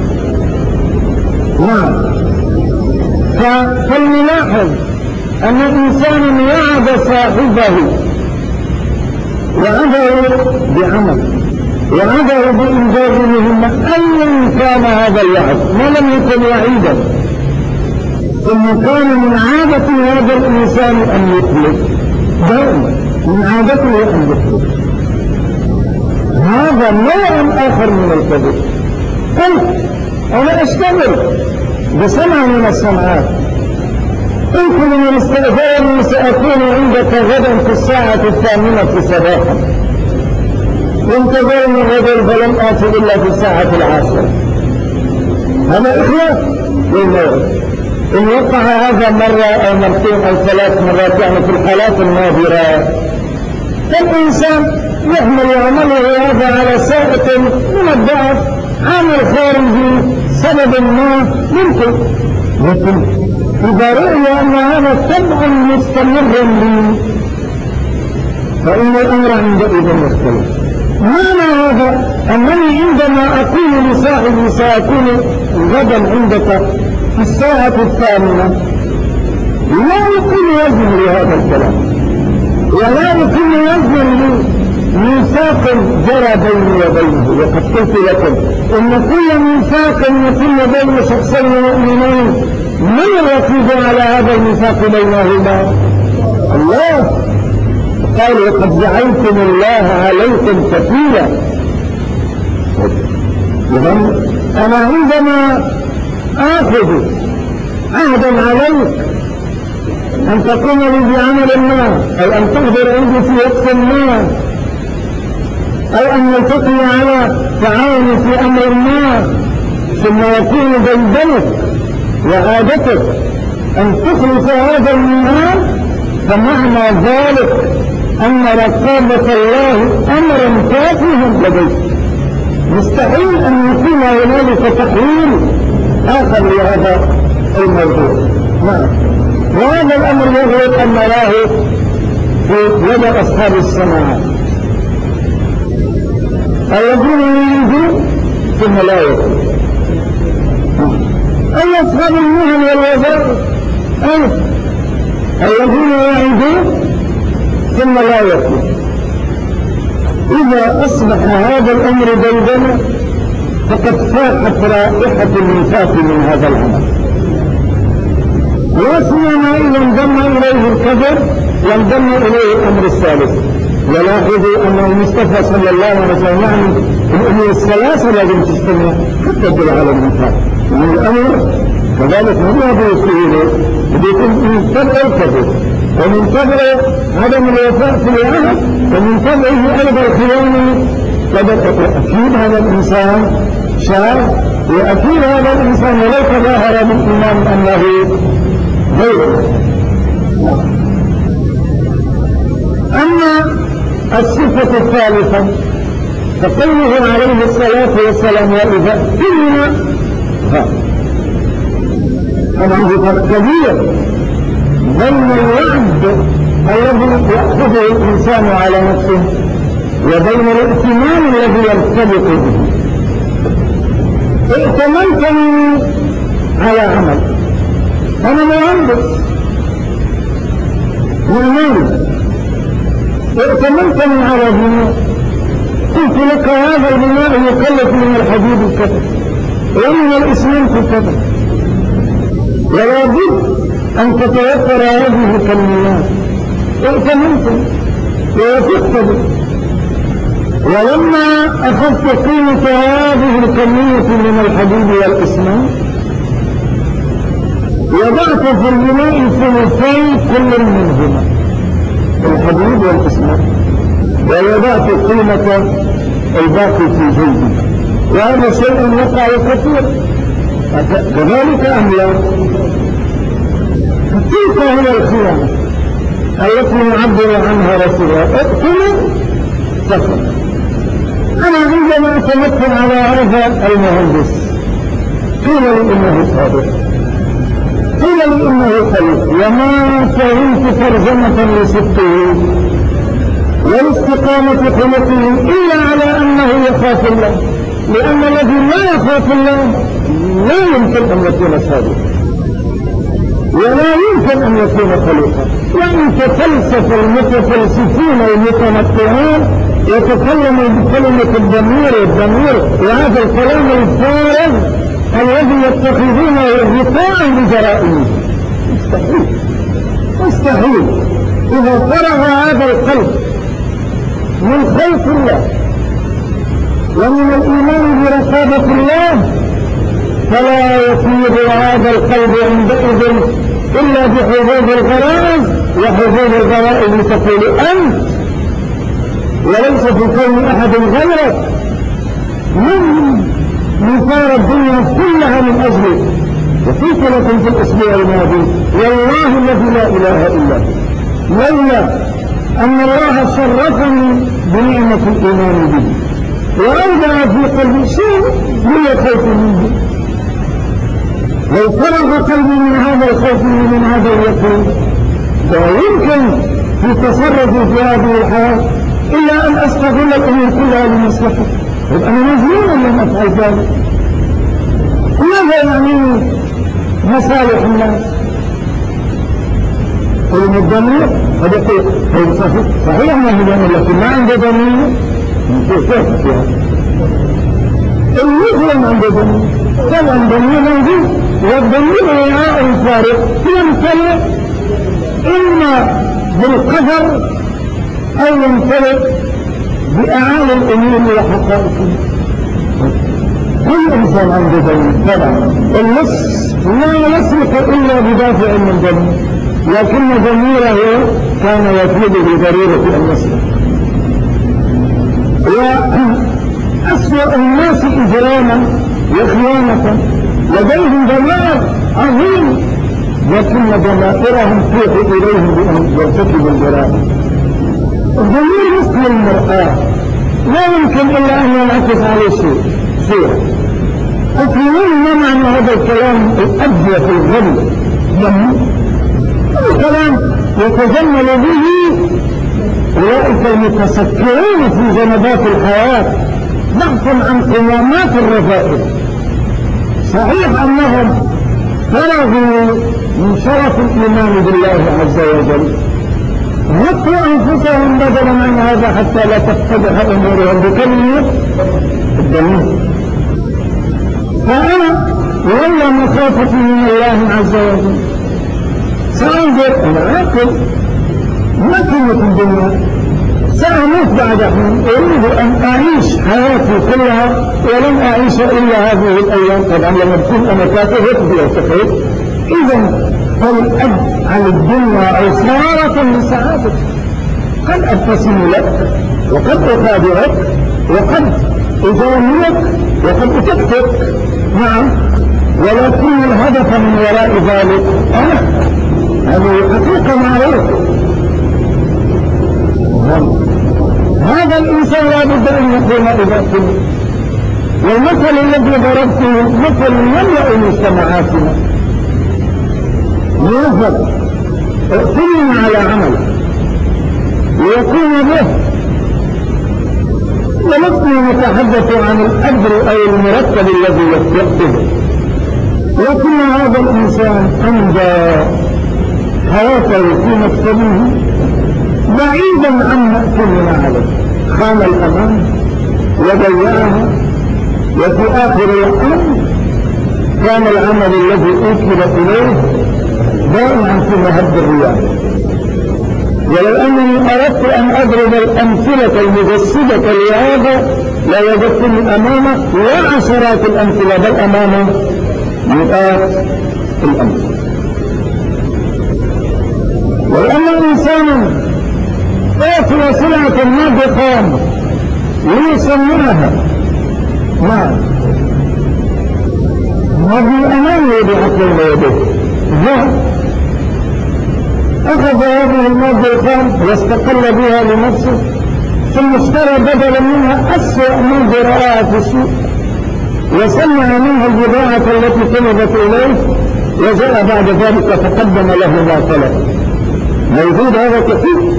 نعم. فلنلاحظ أن الإنسان وعد صاحبه، وعده بعمل، وعده بإنجاز مهمة أيا كان هذا الوعد، ما لم يكن وعيدا، ثم كان من عادة هذا الإنسان أن يخلف، دائما من عادته أن يخلف. هذا نوع آخر من الكذب. قلت أنا أشتغل بصنعة من الصنعات، قلت من استئذاني سأكون عندك غدا في الساعة 8 صباحا، وانتظرني غدا فلم آتي إلا في الساعة 10. هذا إخلاف للموعد. إن وقع هذا مرة أو مرتين أو 3 مرات، يعني في الحالات النادرة، فالإنسان يحمل عمله هذا على سائق من الضعف، عمل خارجي سبب ما ممكن، لكن إذا رأي أن هذا تبع مستمر لي فإن الأمر عندئذ يختلف. معنى هذا أنني عندما أقول لصاحبي سأكون غدا عندك في الساعة 8 لا يكون وزن لهذا الكلام، ولا يكون وزن لي ميثاق جرى بيني وبينه. وقد قلت لكم إن كل ميثاق يكون بين شخصين مؤمنين، من الرقيب على هذا الميثاق بينهما؟ الله. قال: وقد جعلتم الله عليكم كفيلا. إذن أنا عندما آخذ عهدا عليك أن تقوم لي بعمل ما، أو أن تحضر عندي في وقت ما، أو أن نلتقي على تعاون في أمر ما، ثم يكون ديدنك وعادتك أن تخلص هذا الإيمان، فمعنى ذلك أن رقابة الله أمرا تافها لديك. مستحيل أن يكون هنالك تحويل آخر لهذا الموضوع. نعم. وهذا الأمر يجب أن نراه في يد أصحاب السماوات الذين يريدون ثم لا يكون، أي أصحاب المهن والوظائف الذين يعيدون ثم لا يكون. إذا أصبح هذا الأمر ديدنا فقد فاحت رائحة النفاق من هذا الأمر، وسيما إذا انضم إليه الكبر وانضم إليه الأمر الثالث. ولاحظوا أن المصطفى صلى الله عليه وسلم يعني الأمور الثلاثة لازم تستمع حتى تدل على النفاق. يعني الأمر كذلك هم يقولون بيكون من تبع الكبر، ومن تبع عدم الوفاء في العهد، ومن تبعه أيضا الخيانة. أكيد هذا الإنسان شاذ، وأكيد هذا الإنسان ولو تظاهر بالإيمان أنه غيره. أما الصفة الثالثة فقوله عليه الصلاة والسلام وإذا كلنا طبعا في فرق كبير بين الوعد الذي يأخذه الإنسان على نفسه وبين الائتمان الذي يرتبط به. ائتمنتني على عمل، أنا مهندس ومالي، ائتمنتني على بناء، قلت لك هذا البناء يكلف من الحديد كذا ومن الإسلام كذا، ولا بد أن تتوفر هذه الكميات. ائتمنتني ووثقت به، ولما أخذت قيمة هذه الكمية من الحديد والإسلام وضعت في البناء ثلثي كل منهما الحديد والإسلام، ووضعت قيمة الباقي في جيبي، وهذا شيء وقع كثير كذلك أم لا؟ تلك هي الخيانة التي نعبر عنها رسول الله. ائتمن تفضل. أنا عندما أتمكن على هذا المهندس قيل لي إنه صادق، قيل لي إنه خليق، وما فهمت ترجمة لصدقه والاستقامة خلقه إلا على أنه يخاف الله، لأن الذي لا يخاف الله لا يمكن أن يكون صادقا ولا يمكن أن يكون خليقا. وإن تفلسف المتفلسفون المتنطعون يتكلموا بكلمة الضمير وهذا الكلام الفارغ الذي يتخذونه غطاء لجرائمه. مستحيل إذا فرغ هذا القلب من خوف الله ومن الإيمان برقابة الله فلا يفيض هذا القلب عندئذ إلا بحظوظ الغرائز، وحظوظ الغرائز تقول أنت وليس في كون أحد غيرك من مثار الدنيا كلها من أجله. وقلت لكم في الأسبوع الماضي والله الذي لا إله إلا هو لولا أن الله شرفني بنعمة الإيمان به وأودع في قلبي شيء من الخوف منه، لو فرغ قلبي من هذا الخوف ومن هذا اليقين لا يمكن في تصرفي في هذه الحياة إلا أن أستغل الأمور كلها لمصلحتي. يبقى أنا مجنون لم أفعل ذلك. ماذا يعني مصالح الناس؟ قلنا الضمير هذا يقول صحيح ما هو ضمير، لكن ما عنده ضمير كيف فيها المسلم عنده ضمير. طبعا ضمير موجود، والضمير وعاء فارغ يمتلئ إما بالقدر أو يمتلئ بأعالي الأمور وحقائقها. كل إنسان عنده ضمير طبعا. النص لا يسلك إلا بدافع من ضمير، لكن ضميره كان يفيد بضرورة أن يسلك. وأسوأ الناس إجراما وخيانة، لديهم ضمائر عظيم، لكن ضمائرهم توحي إليهم بأن يرتكبوا الجرائم. الضمير مثل المرآة لا يمكن إلا أن ينعكس عليه صورة. تفهمون ما معنى هذا الكلام الأبيض في الغل؟ الكلام يتجمل به أولئك المتسكرون في جنبات الحياة بحثا عن قوامات الرذائل. صحيح أنهم فرغوا من شرف الإيمان بالله عز وجل، غطوا أنفسهم بدلا من هذا حتى لا تفتضح أمورهم بكلمة الدمير. فأنا والله مخافتي من الله عز وجل سأنظر أنا عاقل ما كلمة الدنيا، سأموت بعد حين، أريد أن أعيش حياتي كلها ولن أعيش إلا هذه الأيام. طبعا لما تكون أنا كافر يقضي وتفعيل. إذن فالأب عن الدنيا عصارة لسعادتك، قد أبتسم لك وقد أخادعك وقد أجاملك وقد أتكتك، نعم، ولكن الهدف من وراء ذلك أنا هذه حقيقة معروفة. هذا الإنسان لا بد أن يكون إذا كله. والمثل الذي ضربته مثل يملأ مجتمعاتنا. موظف ائتمن على عمل ليقوم به، ولسنا نتحدث عن الأجر أو المرتب الذي يأخذه، لكن هذا الإنسان أمضى حياته في مكتبه بعيدا عما ائتمن عليه، خان الأمان وضيعها، وفي آخر الأمر كان العمل الذي أوكل إليه ضائعا في مهب الرياح. ولو أنني أردت أن أضرب الأمثلة المجسدة لهذا لوجدتني أمامه لا عشرات الأمثلة بل أمامه مئات الأمثلة. وأن إنسانا أعطي سلعة ما بخام ليصنعها هذه أمانة بعقل يده، أخذ هذه المادة الخام واستقل بها لنفسه، ثم اشترى بدلا منها أسوأ مادة رآها في السوق وصنع منها البضاعة التي طلبت إليه، وجاء بعد ذلك فقدم له ما طلب. موجود هذا كثير.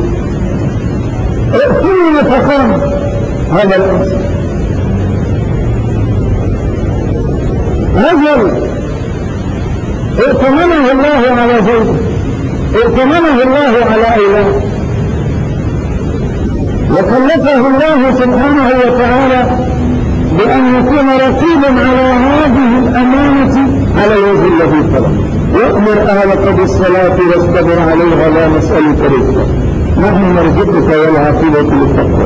ائتمن فخام هذا الإنسان. رجل ائتمنه الله على زوجه، ائتمنه الله على أولاده، وكلفه الله سبحانه وتعالى بأن يكون رقيبا على هذه الأمانة على الوجه الذي طلب. وأمر أهلك بالصلاة واصطبر عليها لا نسألك رزقا نحن نرزقك والعاقبة للتقوى.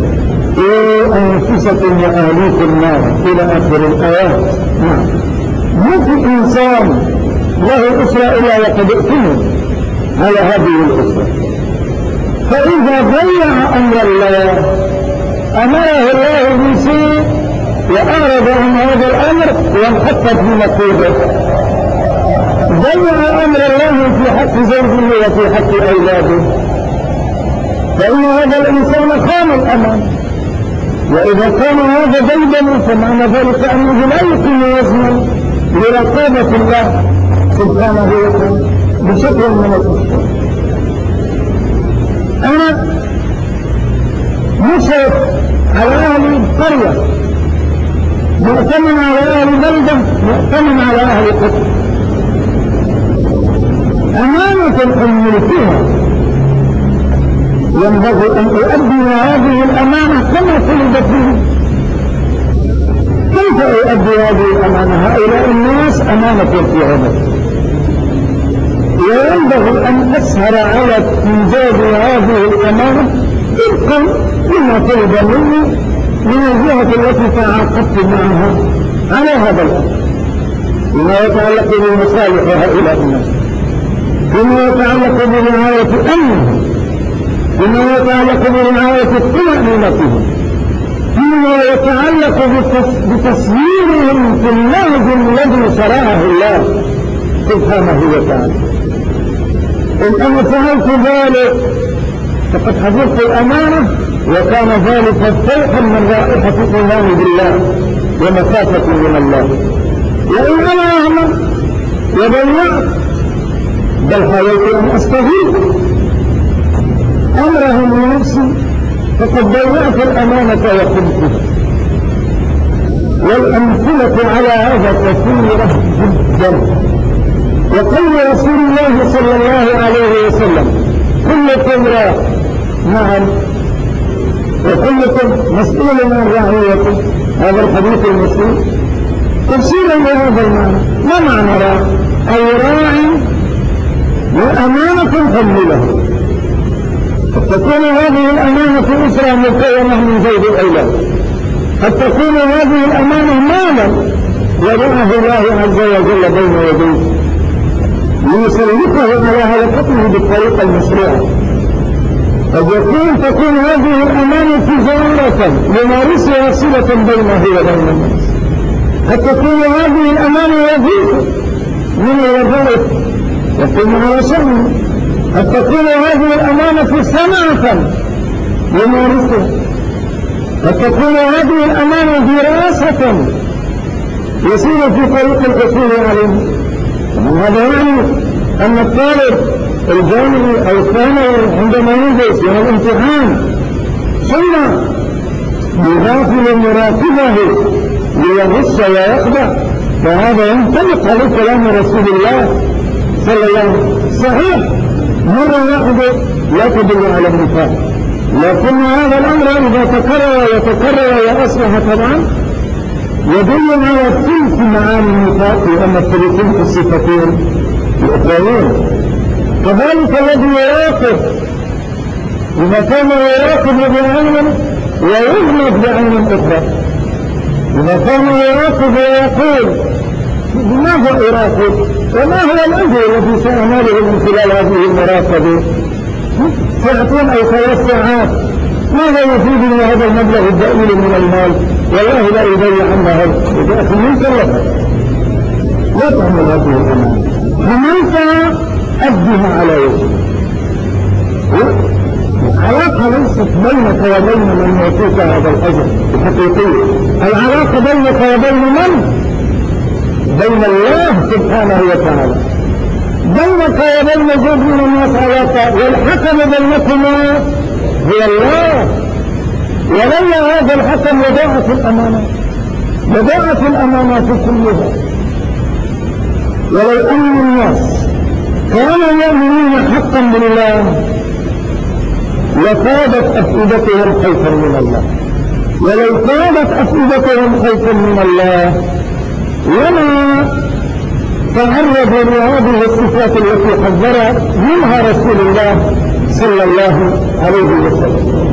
أنفسكم وأهليكم نارا إلى آخر الآيات. نعم، ما في إنسان له أسرة إلا وقد ائتمن على هذه الأسرة. فإذا ضيع أمر الله أمره الله بشيء وأعرض عن هذا الأمر وانحطت بنقيضه. ضيع أمر الله في حق زوجه وفي حق أولاده، فإن هذا الإنسان خان الأمان. وإذا كان هذا زيدا فمعنى ذلك أنه لا يكون وزنا لرقابة الله سبحانه وتعالى بشكل من الأشكال. أنا مشرف على أهل قرية، مؤتمن على أهل بلدة، مؤتمن على أهل قرية، أمانة أملكها ينبغي أن أؤدي هذه الأمانة كما طلبت به. كيف أؤدي هذه الأمانة؟ هؤلاء الناس أمانة في عبادة، وينبغي أن أسهر على إنجاز هذه الأمانة طبقا لما طلب مني من الجهة التي تعاقدت معها على هذا الأمر، فيما يتعلق بمصالح هؤلاء الناس، فيما يتعلق برعاية أمنهم، فيما يتعلق برعاية طمأنينتهم، فيما يتعلق بتسييرهم في النهج الذي شرعه الله سبحانه وتعالى. إن أنا فعلت ذلك فقد حفظت الأمانة، وكان ذلك فوقا من رائحة الإيمان بالله ومخافة من الله. وإن أنا أعمل وضيعت، بل حاولت أن أستغيث أمرهم لنفسي، فقد ضيعت الأمانة وخنتها. والأمثلة على هذا كثيرة جدا. وقول رسول الله صلى الله عليه وسلم: كلكم راع، نعم، وكلكم مسؤول عن رعيته. هذا الحديث المسؤول تفسيرا لهذا المعنى. ما معنى راع؟ أي راعي وأمانة حمله. قد تكون هذه الأمانة أسرة مكونة من زوج الأولاد، قد تكون هذه الأمانة مالا وضعه الله عز وجل بين يديه ليسلطه على هلكته بالطريقة المشروعة. قد تكون هذه الأمانة تجارة يمارسها صلة بينه وبين الناس، قد تكون هذه الأمانة وظيفة من الوظائف يقوم على شأنه، قد تكون هذه الأمانة صنعة يمارسها، قد تكون هذه الأمانة دراسة يسير في طريق الحصول عليه. هذا يعني أن الطالب الجامعي أو الثانوي عندما يدرس من الامتحان ثم يغافل مراقبه ليغش ويخدع، فهذا ينطبق عليه كلام رسول الله صلى الله عليه وسلم. صحيح مرة واحدة لا تدل على النفاق، لكن هذا الأمر إذا تكرر وتكرر وأصبح طبعا يدل على ثلث معاني النفاق، لأن الثلثين في الصفتين الأخرين. كذلك الذي يراقب إذا كان يراقب بعين ويغمض بعين أخرى، إذا كان يراقب ويقول ماذا أراقب وما هو الأجر الذي سأناله من خلال هذه المراقبة، ساعتين أو 3 ساعات، ماذا يفيدني هذا المبلغ الضئيل من المال؟ والله لا يضيع عنا هذا، إذا أخي من كلفة لا تعمل هذه الأمانة، عملتها أدها على وجهك. العلاقة ليست بينك وبين من يعطيك هذا الأجر الحقيقي، العلاقة بينك وبين من؟ بين الله سبحانه وتعالى. بينك وبين زوج من الناس علاقة، والحكم بينكما هو الله، ولولا هذا الحكم لضاعت الأمانات، لضاعت الأمانات كلها. ولو أن الناس كانوا يؤمنون حقا بالله لكادت أفئدتهم خوفا من الله، ولو كانت أفئدتهم خوفا من الله لما تعرضوا لهذه الصفات التي حذر منها رسول الله صلى الله عليه وسلم.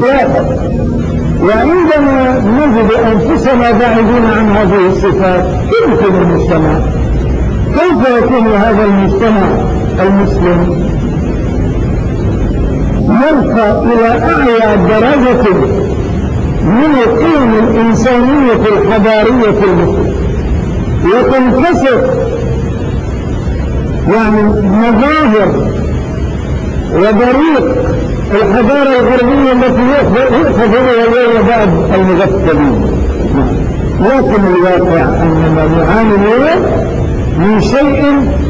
وعندما نجد أنفسنا بعيدين عن هذه الصفات، كيف يكون المجتمع؟ كيف يكون هذا المجتمع المسلم يرقى إلى أعلى درجة من القيم الإنسانية الحضارية المسلمة، وتنكسر يعني مظاهر وبريق الحضارة الغربية التي يؤخذ بها اليوم بعض المغفلين. لكن الواقع أننا نعاني اليوم من شيء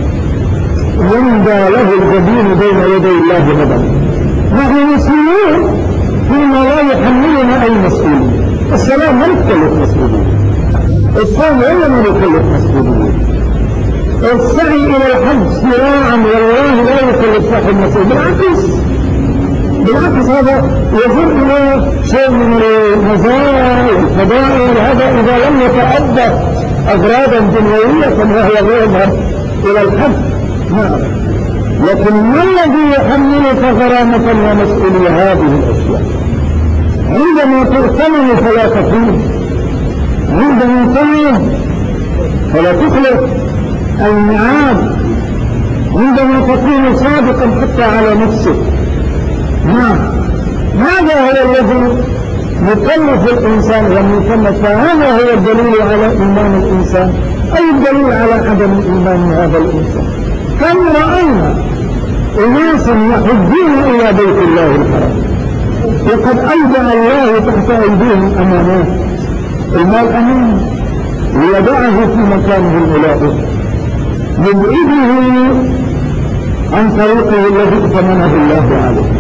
يندى له الجبين بين يدي الله غدا. نحن مسلمون فيما لا يحملنا أي مسؤولية. السلام لا يكلف مسؤولية، الصوم إنما يكلف مسؤولية، السعي إلى الحج صراعا والله لا يكلف صاحب مسؤولية. بالعكس هذا يجر إلى شيء من المزايا والفضائل، هذا إذا لم يتأدى أغراضا دنيوية وهو يذهب إلى الحج. نعم، لكن ما الذي يحملك غرامة ومسؤولية هذه الأشياء؟ عندما تؤتمن فلا تخون، عندما تؤمن فلا تخلف الميعاد، عندما تكون صادقا حتى على نفسك. نعم، هذا هو الذي يكلف الإنسان والمكلف، فهذا هو الدليل على إيمان الإنسان، أي الدليل على عدم إيمان هذا الإنسان. كم رأينا أناسا يحجون إلى بيت الله الحرام وقد أودع الله تحت أيديهم أمانات، المال أمين ليضعه في مكانه الملائم، يبعده عن طريقه الذي ائتمنه الله عليه،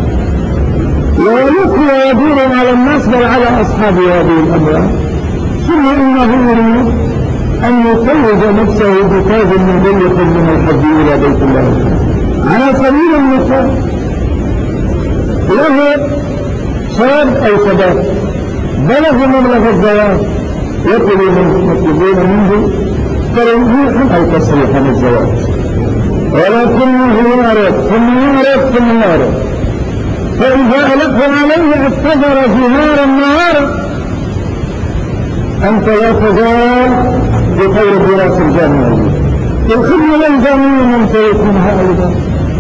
ويلف ويدور على الناس بل على أصحاب هذه الأموال، ثم إنه يريد أن يقيد نفسه بتاج مضيق من الحج إلى بيت الله على سبيل المثال. له شاب أو شباب بلغ مبلغ الزواج، يطلبون منه تلميحا أو تصريحا الزواج، ولكنه يعرض ثم يعرض، فإذا ألقوا عليه اعتذر جهارا نهارا. أنت لا تزال بخير الدراسة الجامعية، الخدمة الجامعية ممتلكها أيضا،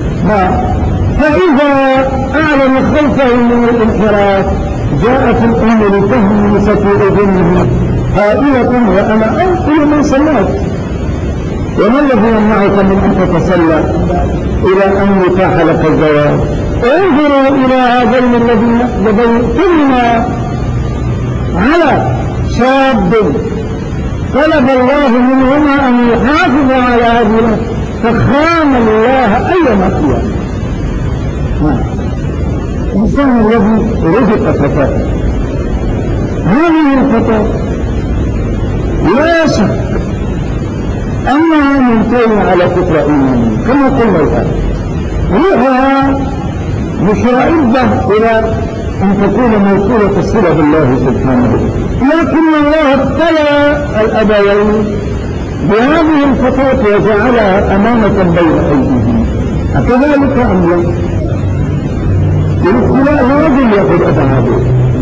فإذا أعلن خلفه من الانحراف جاءت الأم لتهمس في أذنه قائلة وأنا أنقل من صلاة، وما الذي يمنعك من أن تتصلى إلى أن يتاح لك الزواج؟ انظروا إلى هذين الذين يبيتن على شاب طلب الله منهما أن يحافظ على هذه، فخان الله أيما قيام. الإنسان الذي رزق فتاة، هذه الفتاة لا شك أنها ممتنة على فكرة إيمانية كما قلنا الآن، روحها مشرعبة إلى أن تكون موصولة الصلة بالله سبحانه، لكن الله ابتلى الأبوين بهذه الفتاة وجعلها أمانة بين أيديهم، أكذلك أم لا؟ الابتلاء الرجل يأخذ أبهاته،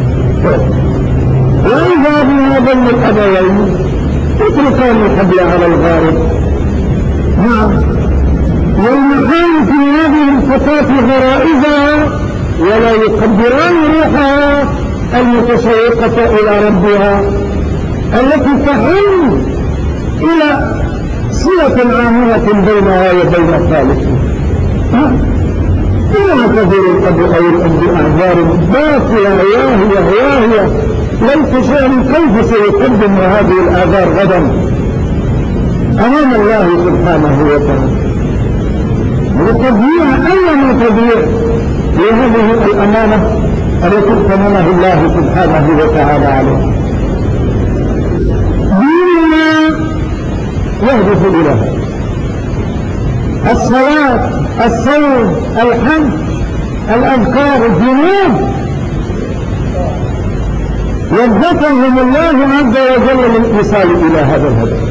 وإذا بهذين الأبوين اتركان الحبل على الغارب. نعم، والمحال في هذه الفتاة غرائزها ولا يقدران روحها المتشوقة إلى ربها التي تحل إلى صلة عامة بينها وبين خالقها. إنما كثير الأب أو الأم بأعذار باطلة واهية لم تشعر كيف سيقدم هذه الآثار غدا أمام الله سبحانه وتعالى، وتضييع أيما تضييع لهذه الأمانة التي ائتمنه الله سبحانه وتعالى عليه. ديننا يهدف إلى الصلاة، الصوم، الحج، الأذكار، الجنود، وظفهم الله عز وجل للإيصال إلى هذا الهدف.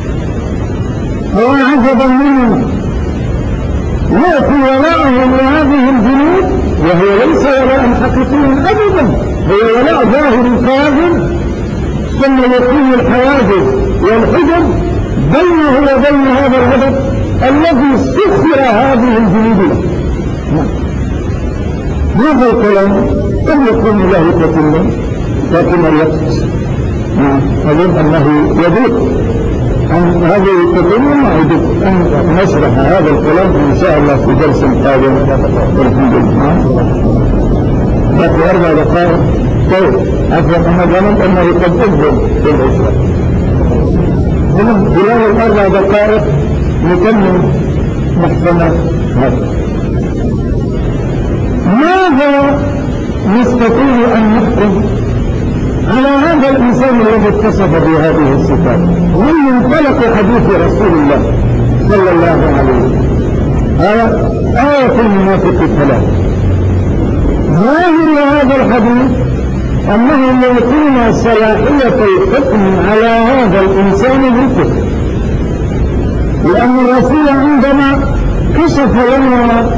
وعجبا منهم يأتي ولاءهم لهذه الجنود وهو ليس ولاء حقيقي أبدا، هو ولاء ظاهر كاذب، ثم يكون الحواجز والحجب بينه وبين هذا الهدف الذي سخر هذه الجنود له. هذا الكلام لم يكن له كثيرا، لكن الوقت أظن أنه يضيق عن هذه الكلمة، نعيد أن نشرح هذا الكلام إن شاء الله في درس قادم. الحمد لله. باقي 4 دقائق. طيب، عفوا أنا ظننت أنه قد أذهب بالعشاء. خلال 4 دقائق نكمل محكمة هذا. ماذا نستطيع أن نحكم على هذا الإنسان الذي اتصف بهذه الصفات من منطلق حديث رسول الله صلى الله عليه وسلم؟ آية المنافق 3. ظاهر هذا الحديث أنه يعطينا صلاحية الحكم على هذا الإنسان بالكفر، لأن الرسول عندما كشف لنا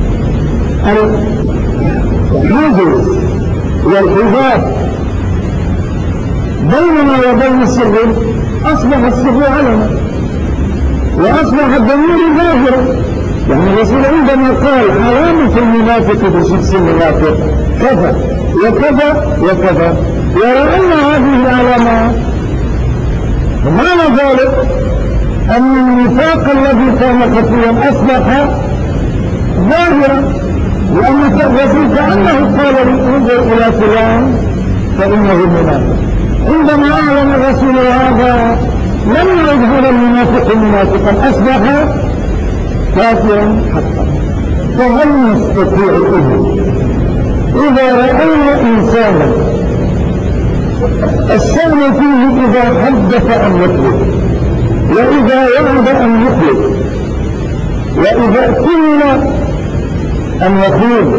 الحاجز والحجاب بيننا وبين السر، أصبح السر علنا وأصبح الضمير ظاهرا، يعني الرسول عندما قال علامة المنافق بشخص المنافق كذا وكذا وكذا، يرى أن هذه العلامات، ومعنى ذلك أن النفاق الذي كان خفيا أصبح ظاهرا، لأن الرسول كأنه قال انظر إلى فلان فإنه منافق. عندما أعلن الرسول هذا لم يظهر المنافق منافقا، أصبح كافرا حقا. فهل نستطيع إذا رأينا إنسانا الشأن فيه إذا حدث أن يخلق، وإذا وعد أن يخلق، وإذا اؤتمن أن يخون،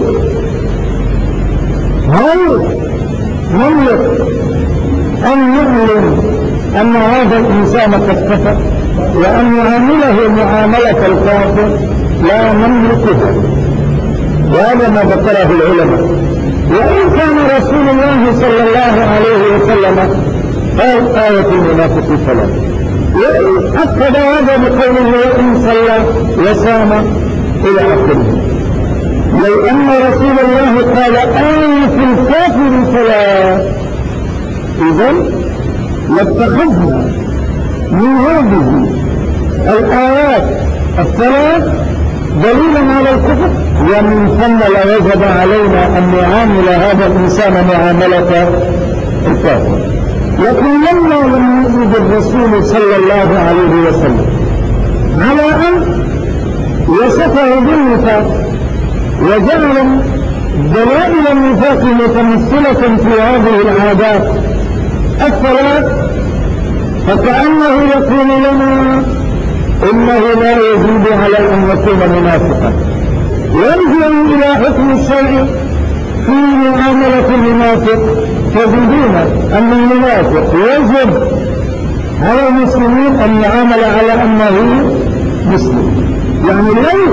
هل نملك أن نعلم أن هذا الإنسان قد كفر وأن نعامله معاملة الكافر؟ لا نملكها، وهذا ما ذكره العلماء. وإن كان رسول الله صلى الله عليه وسلم قال آية المنافق ثلاث، وإن أكد هذا بقوله وإن صلى وصام إلى آخره، لو أن رسول الله قال آية الكافر ثلاث، إذن لاتخذنا من هذه الآيات الثلاث دليلا على الكفر، ومن ثم لوجب علينا أن نعامل هذا الإنسان معاملة الكافر. لكن لما لم يؤمن الرسول صلى الله عليه وسلم على أن وصفه بالنفاق وجعل دلائل النفاق متمثلة في هذه العادات الثلاث، فكأنه يقول لنا إنه لا يزيد على أن يكون منافقا. يرجع إلى حكم الشرع في معاملة المنافق، تجدون أن المنافق يجب على المسلمين أن يعامل على أنه مسلم. يعني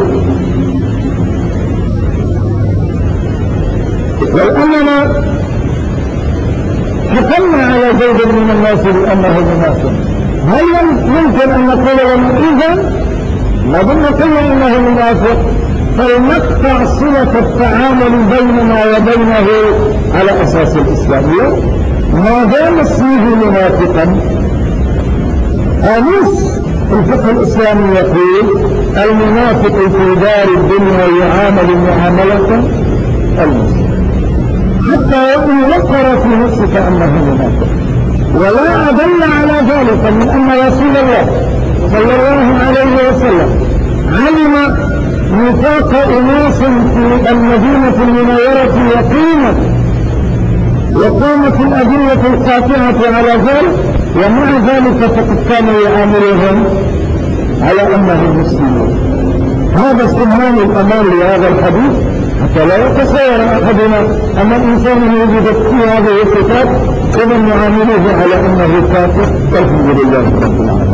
لو أننا حكمنا على زيد من الناس بأنه منافق، هل يمكن أن نقول لهم إذن ما دمنا قلنا أنه منافق فلنقطع صلة التعامل بيننا وبينه على أساس الإسلام؟ ما دام اسمه منافقا، أنس الفقه الإسلامي يقول المنافق في دار الدنيا يعامل معاملة المسلم حتى وإن وقر في نفسك أنه منافق. ولا أدل على ذلك من أن رسول الله صلى الله عليه وسلم علم نفاق أناس في المدينة المنورة يقينا، وقامت الأدلة القاطعة على ذلك، ومع ذلك فقد كان يعاملهم على أنهم مسلمون. هذا استمهام الأمان لهذا الحديث حتى لا يتصور أحدنا أن الإنسان يوجد في هذه الصفات إذن يعامله على أنه كافر. والحمد لله رب العالمين.